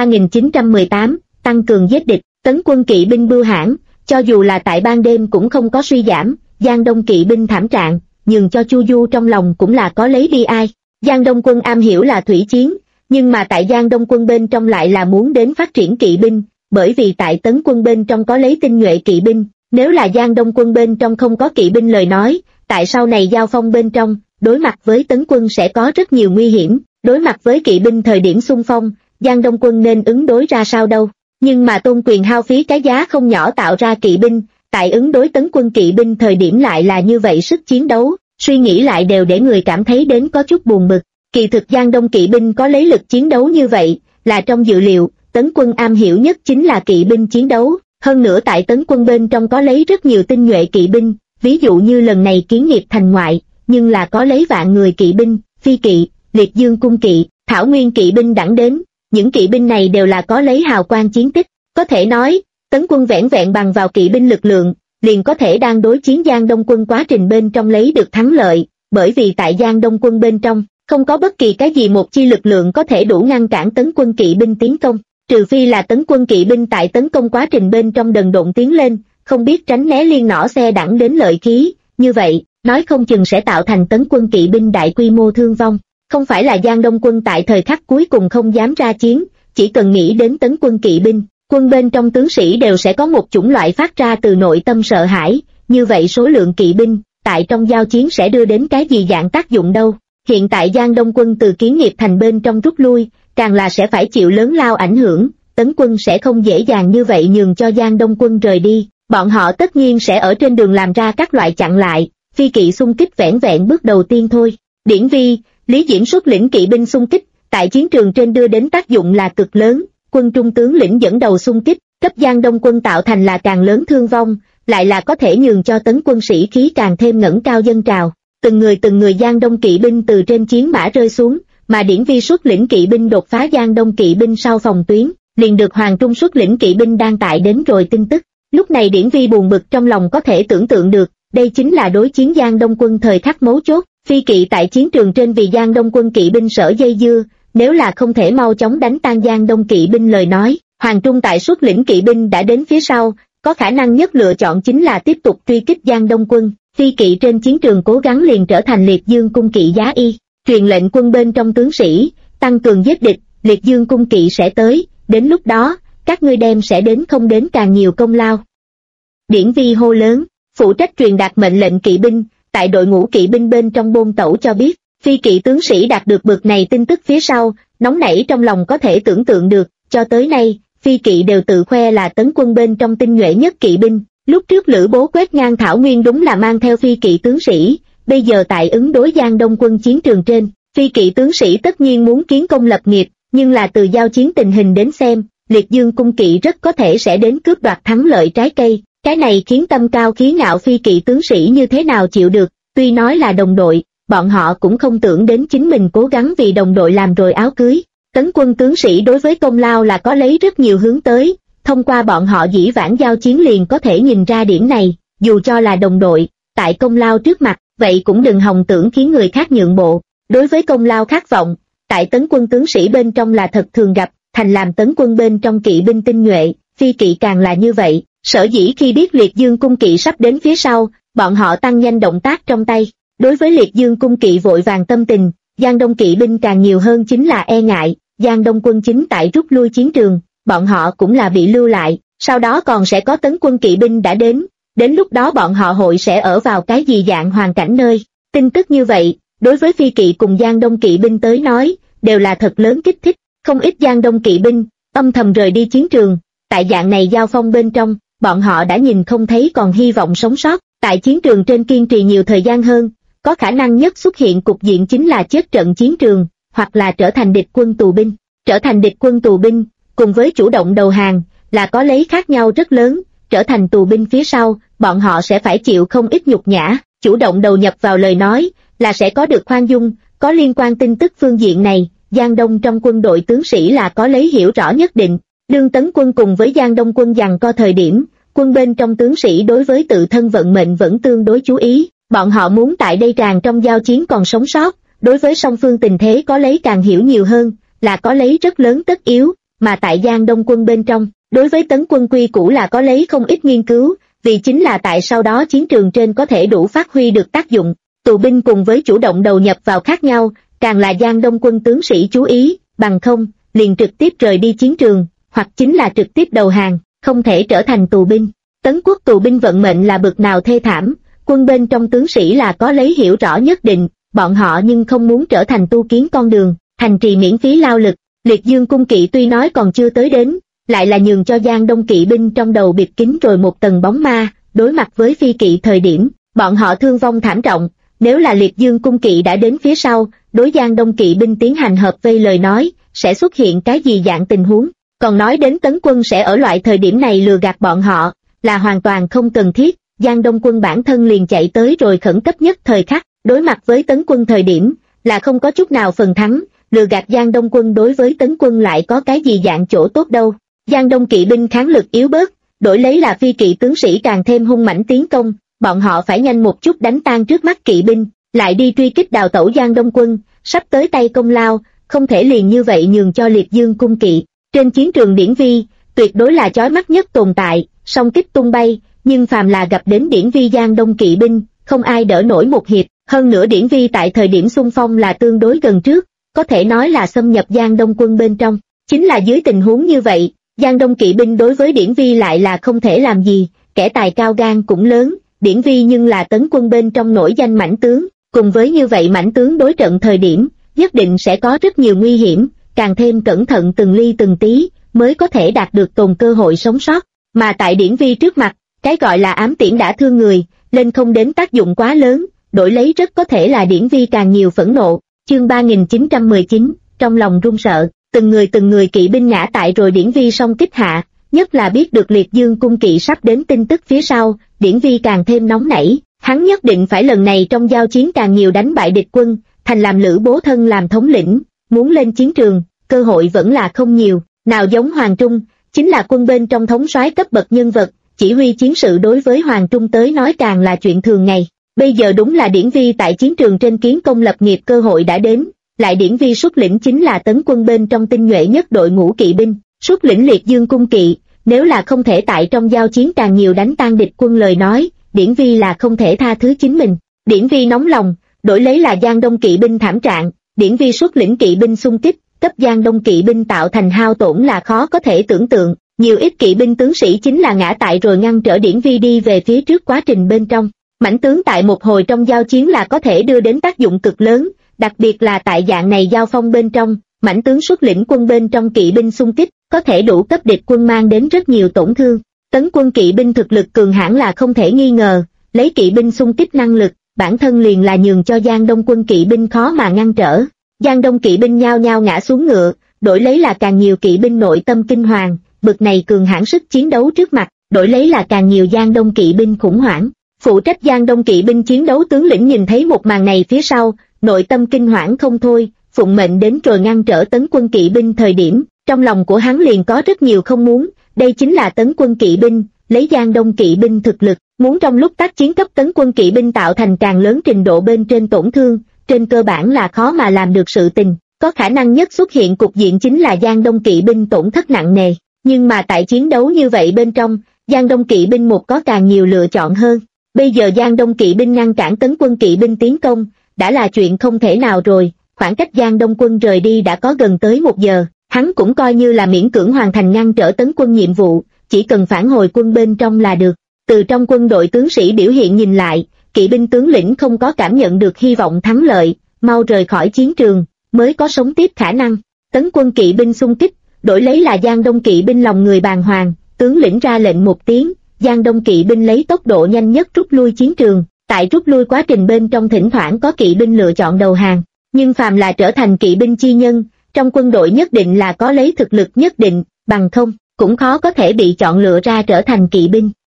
3918, tăng cường giết địch. Tấn quân kỵ binh bưu hãn, cho dù là tại ban đêm cũng không có suy giảm. Giang Đông kỵ binh thảm trạng, nhưng cho Chu Du trong lòng cũng là có lấy bi ai. Giang Đông quân am hiểu là thủy chiến, nhưng mà tại Giang Đông quân bên trong lại là muốn đến phát triển kỵ binh, bởi vì tại Tấn quân bên trong có lấy tinh nhuệ kỵ binh. Nếu là Giang Đông quân bên trong không có kỵ binh lời nói, tại sau này giao phong bên trong, đối mặt với Tấn quân sẽ có rất nhiều nguy hiểm. Đối mặt với kỵ binh thời điểm xung phong, Giang Đông quân nên ứng đối ra sao đâu. Nhưng mà Tôn Quyền hao phí cái giá không nhỏ tạo ra kỵ binh, tại ứng đối Tấn quân kỵ binh thời điểm lại là như vậy sức chiến đấu, suy nghĩ lại đều để người cảm thấy đến có chút buồn bực. Kỳ thực Giang Đông kỵ binh có lấy lực chiến đấu như vậy, là trong dự liệu. Tấn quân am hiểu nhất chính là kỵ binh chiến đấu, hơn nữa tại Tấn quân bên trong có lấy rất nhiều tinh nhuệ kỵ binh, ví dụ như lần này kiến nghiệp thành ngoại, nhưng là có lấy vạn người kỵ binh, phi kỵ, liệt dương cung kỵ, thảo nguyên kỵ binh đẳng đến, những kỵ binh này đều là có lấy hào quang chiến tích. Có thể nói, Tấn quân vẻn vẹn bằng vào kỵ binh lực lượng, liền có thể đang đối chiến Giang Đông quân quá trình bên trong lấy được thắng lợi, bởi vì tại Giang Đông quân bên trong, không có bất kỳ cái gì một chi lực lượng có thể đủ ngăn cản Tấn quân kỵ binh tiến công, trừ phi là Tấn quân kỵ binh tại tấn công quá trình bên trong đần độn tiến lên, không biết tránh né liên nỏ xe đẳng đến lợi khí, như vậy, nói không chừng sẽ tạo thành Tấn quân kỵ binh đại quy mô thương vong. Không phải là Giang Đông quân tại thời khắc cuối cùng không dám ra chiến, chỉ cần nghĩ đến Tấn quân kỵ binh, quân bên trong tướng sĩ đều sẽ có một chủng loại phát ra từ nội tâm sợ hãi, như vậy số lượng kỵ binh, tại trong giao chiến sẽ đưa đến cái gì dạng tác dụng đâu. Hiện tại Giang Đông quân từ Kiến Nghiệp thành bên trong rút lui, càng là sẽ phải chịu lớn lao ảnh hưởng, Tấn quân sẽ không dễ dàng như vậy nhường cho Giang Đông quân rời đi, bọn họ tất nhiên sẽ ở trên đường làm ra các loại chặn lại, phi kỵ xung kích vẻn vẹn bước đầu tiên thôi. Điển Vi, Lý Diễm xuất lĩnh kỵ binh xung kích, tại chiến trường trên đưa đến tác dụng là cực lớn, quân trung tướng lĩnh dẫn đầu xung kích, cấp Giang Đông quân tạo thành là càng lớn thương vong, lại là có thể nhường cho Tấn quân sĩ khí càng thêm ngẩng cao dân trào. Từng người Giang Đông kỵ binh từ trên chiến mã rơi xuống, mà Điển Vi xuất lĩnh kỵ binh đột phá Giang Đông kỵ binh sau phòng tuyến, liền được Hoàng Trung xuất lĩnh kỵ binh đang tại đến rồi tin tức. Lúc này Điển Vi buồn bực trong lòng có thể tưởng tượng được, đây chính là đối chiến Giang Đông quân thời khắc mấu chốt, phi kỵ tại chiến trường trên vì Giang Đông quân kỵ binh sở dây dưa, nếu là không thể mau chóng đánh tan Giang Đông kỵ binh lời nói, Hoàng Trung tại xuất lĩnh kỵ binh đã đến phía sau, có khả năng nhất lựa chọn chính là tiếp tục truy kích Giang Đông quân. Phi kỵ trên chiến trường cố gắng liền trở thành liệt dương cung kỵ giá y, truyền lệnh quân bên trong tướng sĩ, tăng cường giết địch, liệt dương cung kỵ sẽ tới, đến lúc đó, các ngươi đem sẽ đến không đến càng nhiều công lao. Điển Vi hô lớn, phụ trách truyền đạt mệnh lệnh kỵ binh, tại đội ngũ kỵ binh bên trong Bôn Tẩu cho biết, phi kỵ tướng sĩ đạt được bực này tin tức phía sau, nóng nảy trong lòng có thể tưởng tượng được, cho tới nay, phi kỵ đều tự khoe là Tấn quân bên trong tinh nhuệ nhất kỵ binh. Lúc trước Lữ Bố quét ngang Thảo Nguyên đúng là mang theo phi kỵ tướng sĩ, bây giờ tại ứng đối Giang Đông quân chiến trường trên, phi kỵ tướng sĩ tất nhiên muốn kiến công lập nghiệp, nhưng là từ giao chiến tình hình đến xem, liệt dương cung kỵ rất có thể sẽ đến cướp đoạt thắng lợi trái cây, cái này khiến tâm cao khí ngạo phi kỵ tướng sĩ như thế nào chịu được, tuy nói là đồng đội, bọn họ cũng không tưởng đến chính mình cố gắng vì đồng đội làm rồi áo cưới. Tấn quân tướng sĩ đối với công lao là có lấy rất nhiều hướng tới, thông qua bọn họ dĩ vãng giao chiến liền có thể nhìn ra điểm này, dù cho là đồng đội, tại công lao trước mặt, vậy cũng đừng hòng tưởng khiến người khác nhượng bộ. Đối với công lao khát vọng, tại Tấn quân tướng sĩ bên trong là thật thường gặp, thành làm Tấn quân bên trong kỵ binh tinh nhuệ, phi kỵ càng là như vậy. Sở dĩ khi biết liệt dương cung kỵ sắp đến phía sau, bọn họ tăng nhanh động tác trong tay. Đối với liệt dương cung kỵ vội vàng tâm tình, Giang Đông kỵ binh càng nhiều hơn chính là e ngại, Giang Đông quân chính tại rút lui chiến trường, bọn họ cũng là bị lưu lại, sau đó còn sẽ có Tấn quân kỵ binh đã đến lúc đó bọn họ hội sẽ ở vào cái gì dạng hoàn cảnh nơi. Tin tức như vậy, đối với phi kỵ cùng Giang Đông kỵ binh tới nói, đều là thật lớn kích thích, không ít Giang Đông kỵ binh, âm thầm rời đi chiến trường, tại dạng này giao phong bên trong, bọn họ đã nhìn không thấy còn hy vọng sống sót, tại chiến trường trên kiên trì nhiều thời gian hơn, có khả năng nhất xuất hiện cục diện chính là chết trận chiến trường, hoặc là trở thành địch quân tù binh. Trở thành địch quân tù binh, cùng với chủ động đầu hàng, là có lấy khác nhau rất lớn, trở thành tù binh phía sau, bọn họ sẽ phải chịu không ít nhục nhã, chủ động đầu nhập vào lời nói, là sẽ có được khoan dung. Có liên quan tin tức phương diện này, Giang Đông trong quân đội tướng sĩ là có lấy hiểu rõ nhất định. Đương Tấn quân cùng với Giang Đông quân giằng co thời điểm, quân bên trong tướng sĩ đối với tự thân vận mệnh vẫn tương đối chú ý, bọn họ muốn tại đây tràn trong giao chiến còn sống sót, đối với song phương tình thế có lấy càng hiểu nhiều hơn, là có lấy rất lớn tất yếu, mà tại Giang Đông quân bên trong, đối với Tấn quân quy củ là có lấy không ít nghiên cứu, vì chính là tại sau đó chiến trường trên có thể đủ phát huy được tác dụng. Tù binh cùng với chủ động đầu nhập vào khác nhau, càng là Giang Đông quân tướng sĩ chú ý, bằng không, liền trực tiếp rời đi chiến trường, hoặc chính là trực tiếp đầu hàng, không thể trở thành tù binh. Tấn quốc tù binh vận mệnh là bực nào thê thảm, quân bên trong tướng sĩ là có lấy hiểu rõ nhất định, bọn họ nhưng không muốn trở thành tu kiến con đường, thành trì miễn phí lao lực. Liệt Dương cung kỵ tuy nói còn chưa tới đến, lại là nhường cho Giang Đông kỵ binh trong đầu bịt kín rồi một tầng bóng ma, đối mặt với phi kỵ thời điểm, bọn họ thương vong thảm trọng. Nếu là Liệt Dương cung kỵ đã đến phía sau, đối Giang Đông kỵ binh tiến hành hợp vây lời nói, sẽ xuất hiện cái gì dạng tình huống. Còn nói đến Tấn quân sẽ ở loại thời điểm này lừa gạt bọn họ, là hoàn toàn không cần thiết. Giang Đông quân bản thân liền chạy tới rồi khẩn cấp nhất thời khắc, đối mặt với Tấn quân thời điểm, là không có chút nào phần thắng, lừa gạt Giang Đông quân đối với Tấn quân lại có cái gì dạng chỗ tốt đâu. Giang Đông kỵ binh kháng lực yếu bớt, đổi lấy là phi kỵ tướng sĩ càng thêm hung mãnh tiến công, bọn họ phải nhanh một chút đánh tan trước mắt kỵ binh, lại đi truy kích đào tẩu Giang Đông quân, sắp tới tay công lao, không thể liền như vậy nhường cho Liệt Dương cung kỵ. Trên chiến trường Điển Vi, tuyệt đối là chói mắt nhất tồn tại, song kích tung bay, nhưng phàm là gặp đến Điển Vi Giang Đông kỵ binh, không ai đỡ nổi một hiệp. Hơn nữa Điển Vi tại thời điểm xung phong là tương đối gần trước, có thể nói là xâm nhập Giang Đông quân bên trong. Chính là dưới tình huống như vậy, Giang Đông kỵ binh đối với Điển Vi lại là không thể làm gì, kẻ tài cao gan cũng lớn, Điển Vi nhưng là Tấn quân bên trong nổi danh mãnh tướng, cùng với như vậy mãnh tướng đối trận thời điểm, nhất định sẽ có rất nhiều nguy hiểm, càng thêm cẩn thận từng ly từng tí, mới có thể đạt được tồn cơ hội sống sót. Mà tại Điển Vi trước mặt, cái gọi là ám tiễn đã thương người, lên không đến tác dụng quá lớn, đổi lấy rất có thể là Điển Vi càng nhiều phẫn nộ. Chương 3919, trong lòng run sợ, từng người kỵ binh ngã tại rồi Điển Vi song kích hạ, nhất là biết được Liệt Dương cung kỵ sắp đến tin tức phía sau, Điển Vi càng thêm nóng nảy, hắn nhất định phải lần này trong giao chiến càng nhiều đánh bại địch quân, thành làm Lữ Bố Thân làm thống lĩnh, muốn lên chiến trường, cơ hội vẫn là không nhiều. Nào giống Hoàng Trung, chính là quân bên trong thống soái cấp bậc nhân vật, chỉ huy chiến sự đối với Hoàng Trung tới nói càng là chuyện thường ngày. Bây giờ đúng là Điển Vi tại chiến trường trên kiến công lập nghiệp cơ hội đã đến, lại Điển Vi xuất lĩnh chính là Tấn quân bên trong tinh nhuệ nhất đội ngũ kỵ binh, xuất lĩnh Liệt Dương cung kỵ, nếu là không thể tại trong giao chiến càng nhiều đánh tan địch quân lời nói, Điển Vi là không thể tha thứ chính mình. Điển Vi nóng lòng, đổi lấy là Giang Đông kỵ binh thảm trạng, Điển Vi xuất lĩnh kỵ binh xung kích, cấp Giang Đông kỵ binh tạo thành hao tổn là khó có thể tưởng tượng, nhiều ít kỵ binh tướng sĩ chính là ngã tại rồi ngăn trở Điển Vi đi về phía trước quá trình bên trong. Mãnh tướng tại một hồi trong giao chiến là có thể đưa đến tác dụng cực lớn, đặc biệt là tại dạng này giao phong bên trong, mãnh tướng xuất lĩnh quân bên trong kỵ binh xung kích, có thể đủ cấp địch quân mang đến rất nhiều tổn thương. Tấn quân kỵ binh thực lực cường hãn là không thể nghi ngờ, lấy kỵ binh xung kích năng lực, bản thân liền là nhường cho Giang Đông quân kỵ binh khó mà ngăn trở. Giang Đông kỵ binh nhao nhao ngã xuống ngựa, đổi lấy là càng nhiều kỵ binh nội tâm kinh hoàng, bực này cường hãn sức chiến đấu trước mặt, đổi lấy là càng nhiều Giang Đông kỵ binh khủng hoảng. Phụ trách Giang Đông kỵ binh chiến đấu tướng lĩnh nhìn thấy một màn này phía sau, nội tâm kinh hoảng không thôi, phụng mệnh đến rồi ngăn trở Tấn quân kỵ binh thời điểm, trong lòng của hắn liền có rất nhiều không muốn, đây chính là Tấn quân kỵ binh, lấy Giang Đông kỵ binh thực lực, muốn trong lúc tác chiến cấp Tấn quân kỵ binh tạo thành càng lớn trình độ bên trên tổn thương, trên cơ bản là khó mà làm được sự tình, có khả năng nhất xuất hiện cục diện chính là Giang Đông kỵ binh tổn thất nặng nề, nhưng mà tại chiến đấu như vậy bên trong, Giang Đông kỵ binh một có càng nhiều lựa chọn hơn. Bây giờ Giang Đông kỵ binh ngăn cản Tấn quân kỵ binh tiến công, đã là chuyện không thể nào rồi, khoảng cách Giang Đông quân rời đi đã có gần tới 1 giờ, hắn cũng coi như là miễn cưỡng hoàn thành ngăn trở Tấn quân nhiệm vụ, chỉ cần phản hồi quân bên trong là được. Từ trong quân đội tướng sĩ biểu hiện nhìn lại, kỵ binh tướng lĩnh không có cảm nhận được hy vọng thắng lợi, mau rời khỏi chiến trường, mới có sống tiếp khả năng. Tấn quân kỵ binh xung kích, đổi lấy là Giang Đông kỵ binh lòng người bàng hoàng, tướng lĩnh ra lệnh một tiếng, Giang Đông kỵ binh lấy tốc độ nhanh nhất rút lui chiến trường, tại rút lui quá trình bên trong thỉnh thoảng có kỵ binh lựa chọn đầu hàng, nhưng phàm là trở thành kỵ binh chi nhân, trong quân đội nhất định là có lấy thực lực nhất định, bằng không, cũng khó có thể bị chọn lựa ra trở thành kỵ binh.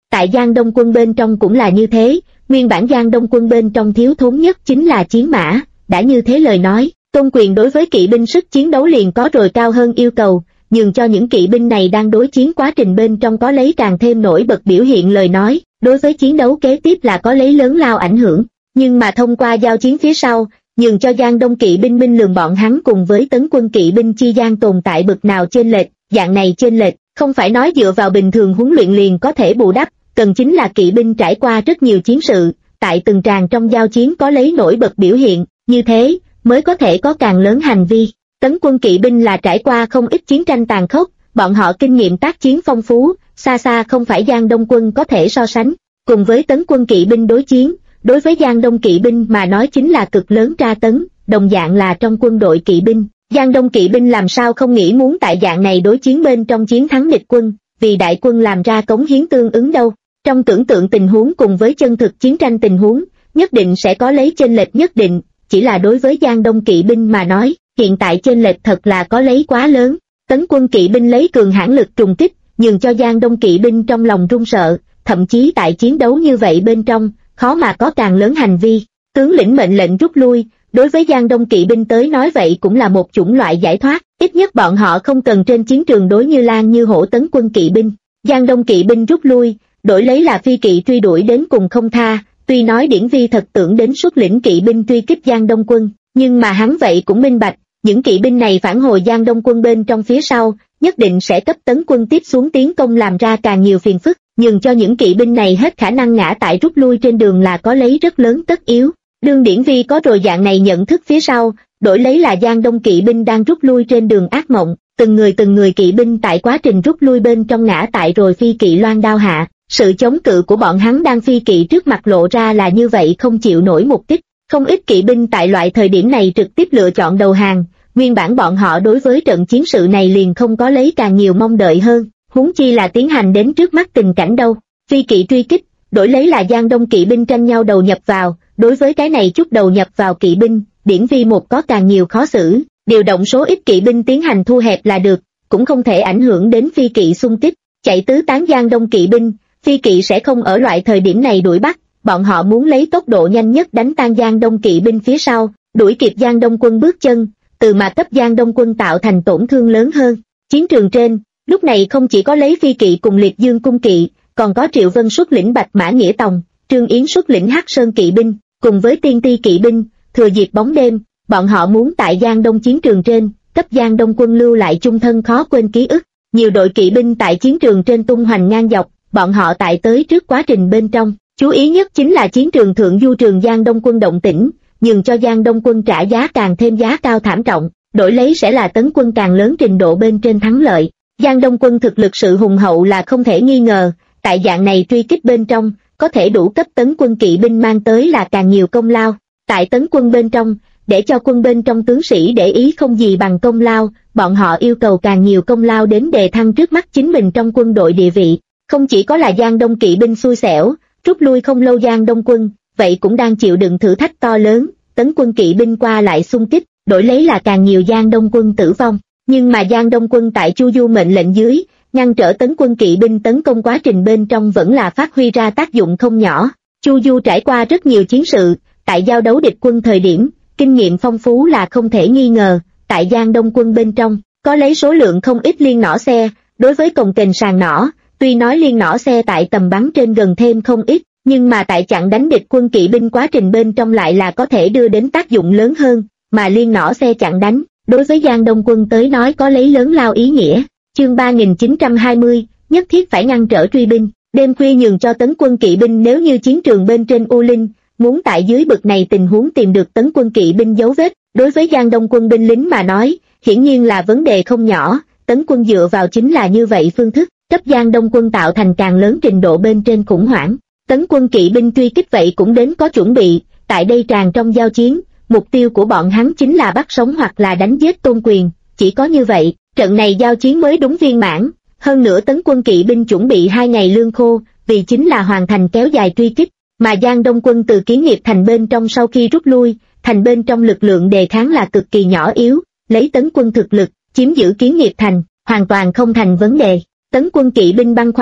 Tại Giang Đông quân bên trong cũng là như thế, nguyên bản Giang Đông quân bên trong thiếu thốn nhất chính là chiến mã, đã như thế lời nói, Tôn Quyền đối với kỵ binh sức chiến đấu liền có rồi cao hơn yêu cầu, nhường cho những kỵ binh này đang đối chiến quá trình bên trong có lấy càng thêm nổi bật biểu hiện lời nói, đối với chiến đấu kế tiếp là có lấy lớn lao ảnh hưởng, nhưng mà thông qua giao chiến phía sau, nhường cho Giang Đông kỵ binh binh lường bọn hắn cùng với tấn quân kỵ binh chi gian tồn tại bực nào chênh lệch, dạng này chênh lệch, không phải nói dựa vào bình thường huấn luyện liền có thể bù đắp, cần chính là kỵ binh trải qua rất nhiều chiến sự, tại từng tràng trong giao chiến có lấy nổi bật biểu hiện, như thế mới có thể có càng lớn hành vi. Tấn quân kỵ binh là trải qua không ít chiến tranh tàn khốc, bọn họ kinh nghiệm tác chiến phong phú, xa xa không phải Giang Đông quân có thể so sánh. Cùng với tấn quân kỵ binh đối chiến, đối với Giang Đông kỵ binh mà nói chính là cực lớn tra tấn, đồng dạng là trong quân đội kỵ binh. Giang Đông kỵ binh làm sao không nghĩ muốn tại dạng này đối chiến bên trong chiến thắng địch quân, vì đại quân làm ra cống hiến tương ứng đâu. Trong tưởng tượng tình huống cùng với chân thực chiến tranh tình huống, nhất định sẽ có lấy chênh lệch nhất định, chỉ là đối với Giang Đông kỵ binh mà nói, hiện tại chênh lệch thật là có lấy quá lớn. Tấn quân kỵ binh lấy cường hãn lực trùng kích, nhường cho Giang Đông kỵ binh trong lòng run sợ, thậm chí tại chiến đấu như vậy bên trong, khó mà có càng lớn hành vi. Tướng lĩnh mệnh lệnh rút lui, đối với Giang Đông kỵ binh tới nói vậy cũng là một chủng loại giải thoát, ít nhất bọn họ không cần trên chiến trường đối như lang như hổ tấn quân kỵ binh. Giang Đông kỵ binh rút lui, đổi lấy là phi kỵ truy đuổi đến cùng không tha, tuy nói Điển Vi thật tưởng đến xuất lĩnh kỵ binh truy kích Giang Đông quân, nhưng mà hắn vậy cũng minh bạch, những kỵ binh này phản hồi Giang Đông quân bên trong phía sau, nhất định sẽ cấp tấn quân tiếp xuống tiến công làm ra càng nhiều phiền phức, nhưng cho những kỵ binh này hết khả năng ngã tại rút lui trên đường là có lấy rất lớn tất yếu. Đương Điển Vi có rồi dạng này nhận thức phía sau, đổi lấy là Giang Đông kỵ binh đang rút lui trên đường ác mộng, từng người kỵ binh tại quá trình rút lui bên trong ngã tại rồi phi kỵ loan đao hạ, sự chống cự của bọn hắn đang phi kỵ trước mặt lộ ra là như vậy không chịu nổi một kích, không ít kỵ binh tại loại thời điểm này trực tiếp lựa chọn đầu hàng, nguyên bản bọn họ đối với trận chiến sự này liền không có lấy càng nhiều mong đợi hơn, huống chi là tiến hành đến trước mắt tình cảnh đâu, phi kỵ truy kích, đổi lấy là Giang Đông kỵ binh tranh nhau đầu nhập vào, đối với cái này chút đầu nhập vào kỵ binh, Điển Vi một có càng nhiều khó xử, điều động số ít kỵ binh tiến hành thu hẹp là được, cũng không thể ảnh hưởng đến phi kỵ xung kích, chạy tứ tán Giang Đông kỵ binh, phi kỵ sẽ không ở loại thời điểm này đuổi bắt, bọn họ muốn lấy tốc độ nhanh nhất đánh tan Giang Đông kỵ binh phía sau, đuổi kịp Giang Đông quân bước chân, từ mà cấp Giang Đông quân tạo thành tổn thương lớn hơn. Chiến trường trên, lúc này không chỉ có lấy phi kỵ cùng Liệt Dương cung kỵ, còn có Triệu Vân xuất lĩnh Bạch Mã Nghĩa Tòng, Trương Yến xuất lĩnh Hắc Sơn kỵ binh, cùng với Tiên Ti kỵ binh, thừa dịp bóng đêm, bọn họ muốn tại Giang Đông chiến trường trên, cấp Giang Đông quân lưu lại chung thân khó quên ký ức. Nhiều đội kỵ binh tại chiến trường trên tung hoành ngang dọc, bọn họ tại tới trước quá trình bên trong, chú ý nhất chính là chiến trường thượng du trường Giang Đông quân động tĩnh, nhường cho Giang Đông quân trả giá càng thêm giá cao thảm trọng, đổi lấy sẽ là tấn quân càng lớn trình độ bên trên thắng lợi. Giang Đông quân thực lực sự hùng hậu là không thể nghi ngờ, tại dạng này truy kích bên trong, có thể đủ cấp tấn quân kỵ binh mang tới là càng nhiều công lao. Tại tấn quân bên trong, để cho quân bên trong tướng sĩ để ý không gì bằng công lao, bọn họ yêu cầu càng nhiều công lao đến đề thăng trước mắt chính mình trong quân đội địa vị. Không chỉ có là Giang Đông kỵ binh xui xẻo, rút lui không lâu Giang Đông quân, vậy cũng đang chịu đựng thử thách to lớn, tấn quân kỵ binh qua lại xung kích, đổi lấy là càng nhiều Giang Đông quân tử vong. Nhưng mà Giang Đông quân tại Chu Du mệnh lệnh dưới, ngăn trở tấn quân kỵ binh tấn công quá trình bên trong vẫn là phát huy ra tác dụng không nhỏ. Chu Du trải qua rất nhiều chiến sự, tại giao đấu địch quân thời điểm, kinh nghiệm phong phú là không thể nghi ngờ, tại Giang Đông quân bên trong, có lấy số lượng không ít liên nỏ xe, đối với cồng kềnh sàn nỏ, tuy nói liên nỏ xe tại tầm bắn trên gần thêm không ít, nhưng mà tại chặn đánh địch quân kỵ binh quá trình bên trong lại là có thể đưa đến tác dụng lớn hơn, mà liên nỏ xe chặn đánh, đối với Giang Đông quân tới nói có lấy lớn lao ý nghĩa. Chương 3920, nhất thiết phải ngăn trở truy binh, đêm khuya nhường cho tấn quân kỵ binh nếu như chiến trường bên trên U Linh, muốn tại dưới bực này tình huống tìm được tấn quân kỵ binh dấu vết, đối với Giang Đông quân binh lính mà nói, hiển nhiên là vấn đề không nhỏ, tấn quân dựa vào chính là như vậy phương thức, cấp Giang Đông quân tạo thành càng lớn trình độ bên trên khủng hoảng. Tấn quân kỵ binh truy kích vậy cũng đến có chuẩn bị, tại đây tràn trong giao chiến, mục tiêu của bọn hắn chính là bắt sống hoặc là đánh giết Tôn Quyền, chỉ có như vậy, trận này giao chiến mới đúng viên mãn, hơn nữa tấn quân kỵ binh chuẩn bị 2 ngày lương khô, vì chính là hoàn thành kéo dài truy kích, mà Giang Đông quân từ Kiến Nghiệp thành bên trong sau khi rút lui, thành bên trong lực lượng đề kháng là cực kỳ nhỏ yếu, lấy tấn quân thực lực, chiếm giữ Kiến Nghiệp thành, hoàn toàn không thành vấn đề. Tấn quân kỵ binh băn khoăn,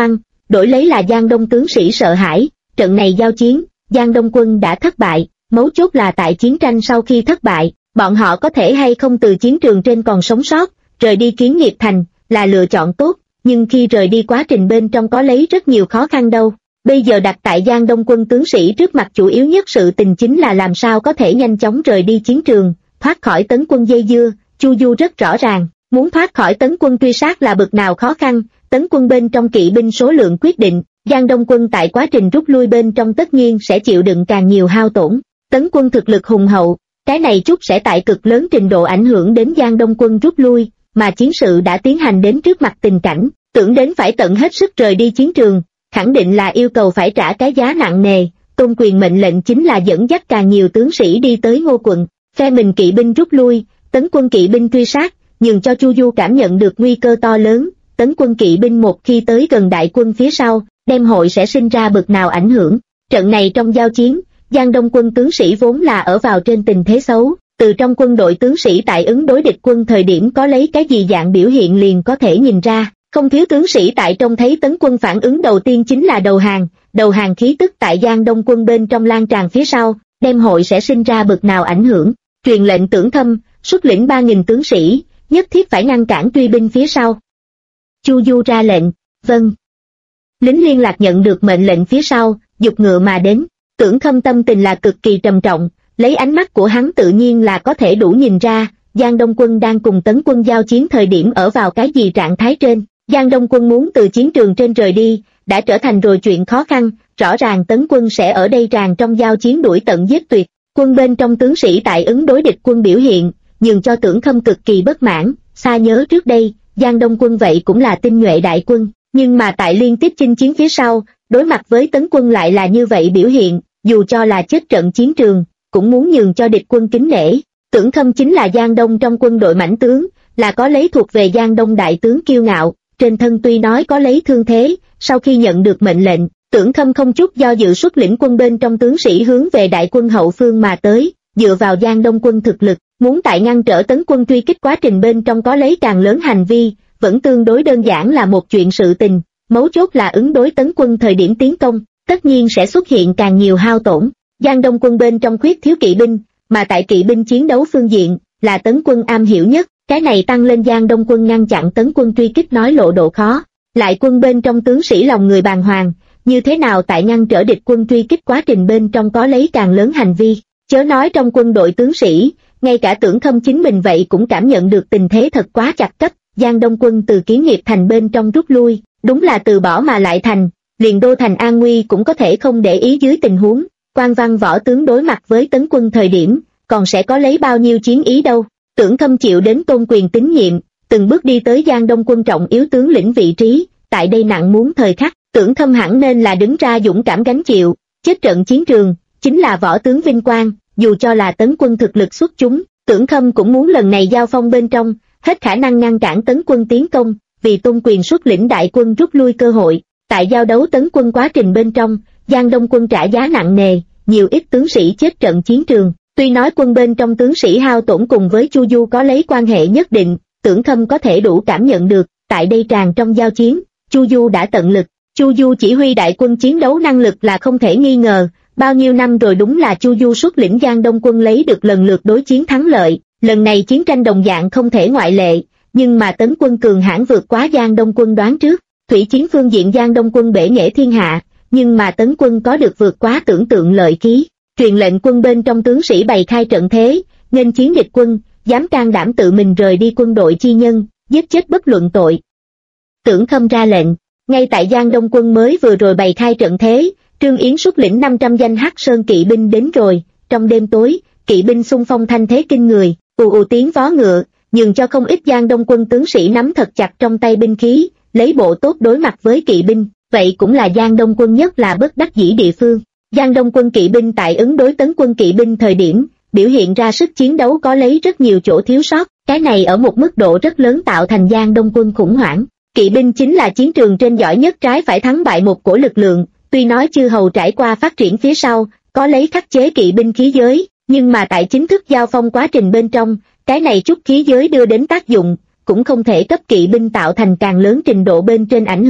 đổi lấy là Giang Đông tướng sĩ sợ hãi. Trận này giao chiến, Giang Đông quân đã thất bại, mấu chốt là tại chiến tranh sau khi thất bại, bọn họ có thể hay không từ chiến trường trên còn sống sót, rời đi Kiến Nghiệp Thành, là lựa chọn tốt, nhưng khi rời đi quá trình bên trong có lấy rất nhiều khó khăn đâu. Bây giờ đặt tại Giang Đông quân tướng sĩ trước mặt chủ yếu nhất sự tình chính là làm sao có thể nhanh chóng rời đi chiến trường, thoát khỏi tấn quân dây dưa. Chu Du rất rõ ràng, muốn thoát khỏi tấn quân truy sát là bực nào khó khăn, tấn quân bên trong kỵ binh số lượng quyết định, Giang Đông quân tại quá trình rút lui bên trong tất nhiên sẽ chịu đựng càng nhiều hao tổn. Tấn quân thực lực hùng hậu, cái này chút sẽ tại cực lớn trình độ ảnh hưởng đến Giang Đông quân rút lui, mà chiến sự đã tiến hành đến trước mặt tình cảnh, tưởng đến phải tận hết sức rời đi chiến trường, khẳng định là yêu cầu phải trả cái giá nặng nề. Tôn Quyền mệnh lệnh chính là dẫn dắt càng nhiều tướng sĩ đi tới Ngô quận, phe mình kỵ binh rút lui, tấn quân kỵ binh truy sát, nhường cho Chu Du cảm nhận được nguy cơ to lớn. Tấn quân kỵ binh một khi tới gần đại quân phía sau, đem hội sẽ sinh ra bực nào ảnh hưởng. Trận này trong giao chiến, Giang Đông quân tướng sĩ vốn là ở vào trên tình thế xấu, từ trong quân đội tướng sĩ tại ứng đối địch quân thời điểm có lấy cái gì dạng biểu hiện liền có thể nhìn ra. Không thiếu tướng sĩ tại trông thấy tấn quân phản ứng đầu tiên chính là đầu hàng khí tức tại Giang Đông quân bên trong lan tràn phía sau, đem hội sẽ sinh ra bực nào ảnh hưởng. Truyền lệnh Tưởng Thâm, xuất lĩnh 3.000 tướng sĩ, nhất thiết phải ngăn cản truy binh phía sau. Chu Du ra lệnh, vâng. Lính liên lạc nhận được mệnh lệnh phía sau, giục ngựa mà đến. Tưởng Thâm tâm tình là cực kỳ trầm trọng, lấy ánh mắt của hắn tự nhiên là có thể đủ nhìn ra, Giang Đông quân đang cùng tấn quân giao chiến thời điểm ở vào cái gì trạng thái trên. Giang Đông quân muốn từ chiến trường trên rời đi, đã trở thành rồi chuyện khó khăn, rõ ràng tấn quân sẽ ở đây tràn trong giao chiến đuổi tận giết tuyệt. Quân bên trong tướng sĩ tại ứng đối địch quân biểu hiện, nhường cho Tưởng Thâm cực kỳ bất mãn. Xa nhớ trước đây, Giang Đông quân vậy cũng là tinh nhuệ đại quân, nhưng mà tại liên tiếp chinh chiến phía sau, đối mặt với tấn quân lại là như vậy biểu hiện, dù cho là chết trận chiến trường, cũng muốn nhường cho địch quân kính nể. Tưởng Thâm chính là Giang Đông trong quân đội mãnh tướng, là có lấy thuộc về Giang Đông đại tướng kiêu ngạo, trên thân tuy nói có lấy thương thế, sau khi nhận được mệnh lệnh, Tưởng Thâm không chút do dự xuất lĩnh quân bên trong tướng sĩ hướng về đại quân hậu phương mà tới, dựa vào Giang Đông quân thực lực, muốn tại ngăn trở tấn quân truy kích quá trình bên trong có lấy càng lớn hành vi, vẫn tương đối đơn giản là một chuyện sự tình, mấu chốt là ứng đối tấn quân thời điểm tiến công, tất nhiên sẽ xuất hiện càng nhiều hao tổn. Giang Đông quân bên trong khuyết thiếu kỵ binh, mà tại kỵ binh chiến đấu phương diện, là tấn quân am hiểu nhất, cái này tăng lên Giang Đông quân ngăn chặn tấn quân truy kích nói lộ độ khó. Lại quân bên trong tướng sĩ lòng người bàng hoàng, như thế nào tại ngăn trở địch quân truy kích quá trình bên trong có lấy càng lớn hành vi, chớ nói trong quân đội tướng sĩ, ngay cả Tưởng Thâm chính mình vậy cũng cảm nhận được tình thế thật quá chặt cấp. Giang Đông quân từ Kiến Nghiệp Thành bên trong rút lui, đúng là từ bỏ mà lại thành, liền đô thành an nguy cũng có thể không để ý dưới tình huống, quan văn võ tướng đối mặt với tấn quân thời điểm, còn sẽ có lấy bao nhiêu chiến ý đâu. Tưởng Thâm chịu đến Tôn Quyền tín nhiệm, từng bước đi tới Giang Đông quân trọng yếu tướng lĩnh vị trí, tại đây nặng muốn thời khắc, Tưởng Thâm hẳn nên là đứng ra dũng cảm gánh chịu, chết trận chiến trường, chính là võ tướng vinh quang, dù cho là tấn quân thực lực xuất chúng, Tưởng Thâm cũng muốn lần này giao phong bên trong, hết khả năng ngăn cản tấn quân tiến công, vì Tôn Quyền xuất lĩnh đại quân rút lui cơ hội. Tại giao đấu tấn quân quá trình bên trong, Giang Đông quân trả giá nặng nề, nhiều ít tướng sĩ chết trận chiến trường. Tuy nói quân bên trong tướng sĩ hao tổn cùng với Chu Du có lấy quan hệ nhất định, Tưởng Thâm có thể đủ cảm nhận được, tại đây tràn trong giao chiến, Chu Du đã tận lực. Chu Du chỉ huy đại quân chiến đấu năng lực là không thể nghi ngờ, bao nhiêu năm rồi đúng là Chu Du xuất lĩnh Giang Đông quân lấy được lần lượt đối chiến thắng lợi, lần này chiến tranh đồng dạng không thể ngoại lệ, nhưng mà tấn quân cường hãn vượt quá Giang Đông quân đoán trước. Thủy chiến phương diện Giang Đông quân bể nghệ thiên hạ, nhưng mà tấn quân có được vượt quá tưởng tượng lợi khí. Truyền lệnh quân bên trong tướng sĩ bày khai trận thế, nghênh chiến địch quân, dám can đảm tự mình rời đi quân đội chi nhân, giết chết bất luận tội. Tưởng Thâm ra lệnh, ngay tại Giang Đông quân mới vừa rồi bày khai trận thế, Trương Yến xuất lĩnh 500 danh Hắc Sơn kỵ binh đến rồi. Trong đêm tối, kỵ binh xung phong thanh thế kinh người, ù ù tiếng vó ngựa, nhường cho không ít Giang Đông quân tướng sĩ nắm thật chặt trong tay binh khí, lấy bộ tốt đối mặt với kỵ binh. Vậy cũng là Giang Đông quân nhất là bất đắc dĩ địa phương. Giang Đông quân kỵ binh tại ứng đối tấn quân kỵ binh thời điểm, biểu hiện ra sức chiến đấu có lấy rất nhiều chỗ thiếu sót, cái này ở một mức độ rất lớn tạo thành Giang Đông quân khủng hoảng. Kỵ binh chính là chiến trường trên giỏi nhất trái phải thắng bại một của lực lượng, tuy nói chư hầu trải qua phát triển phía sau, có lấy khắc chế kỵ binh khí giới, nhưng mà tại chính thức giao phong quá trình bên trong, cái này chút khí giới đưa đến tác dụng, cũng không thể cấp kỵ binh tạo thành càng lớn trình độ bên trên ảnh hưởng.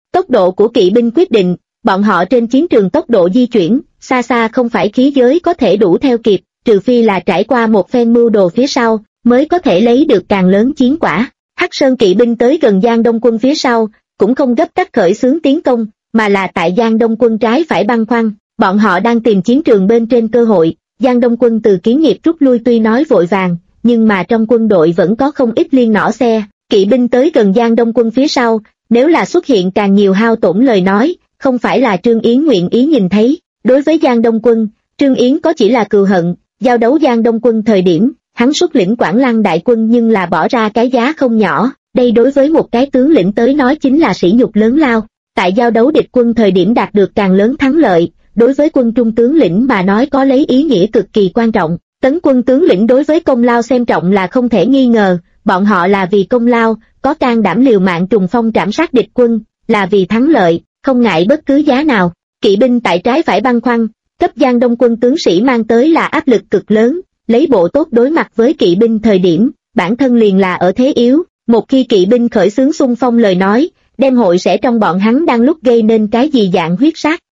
Tốc độ của kỵ binh quyết định, bọn họ trên chiến trường tốc độ di chuyển, xa xa không phải khí giới có thể đủ theo kịp, trừ phi là trải qua một phen mưu đồ phía sau, mới có thể lấy được càng lớn chiến quả. Hắc Sơn kỵ binh tới gần Giang Đông quân phía sau, cũng không gấp cách khởi xướng tiến công, mà là tại Giang Đông quân trái phải băn khoăn, bọn họ đang tìm chiến trường bên trên cơ hội. Giang Đông quân từ Kiến Nghiệp rút lui tuy nói vội vàng, nhưng mà trong quân đội vẫn có không ít liên nỏ xe, kỵ binh tới gần Giang Đông quân phía sau, nếu là xuất hiện càng nhiều hao tổn lời nói, không phải là Trương Yến nguyện ý nhìn thấy. Đối với Giang Đông quân, Trương Yến có chỉ là cừu hận, giao đấu Giang Đông quân thời điểm, hắn xuất lĩnh Quảng Lăng đại quân nhưng là bỏ ra cái giá không nhỏ, đây đối với một cái tướng lĩnh tới nói chính là sỉ nhục lớn lao. Tại giao đấu địch quân thời điểm đạt được càng lớn thắng lợi, đối với quân trung tướng lĩnh mà nói có lấy ý nghĩa cực kỳ quan trọng. Tấn quân tướng lĩnh đối với công lao xem trọng là không thể nghi ngờ, bọn họ là vì công lao, có can đảm liều mạng trùng phong trảm sát địch quân, là vì thắng lợi, không ngại bất cứ giá nào. Kỵ binh tại trái phải băn khoăn, cấp Giang Đông quân tướng sĩ mang tới là áp lực cực lớn, lấy bộ tốt đối mặt với kỵ binh thời điểm, bản thân liền là ở thế yếu, một khi kỵ binh khởi xướng xung phong lời nói, đem hội sẽ trong bọn hắn đang lúc gây nên cái gì dạng huyết sát.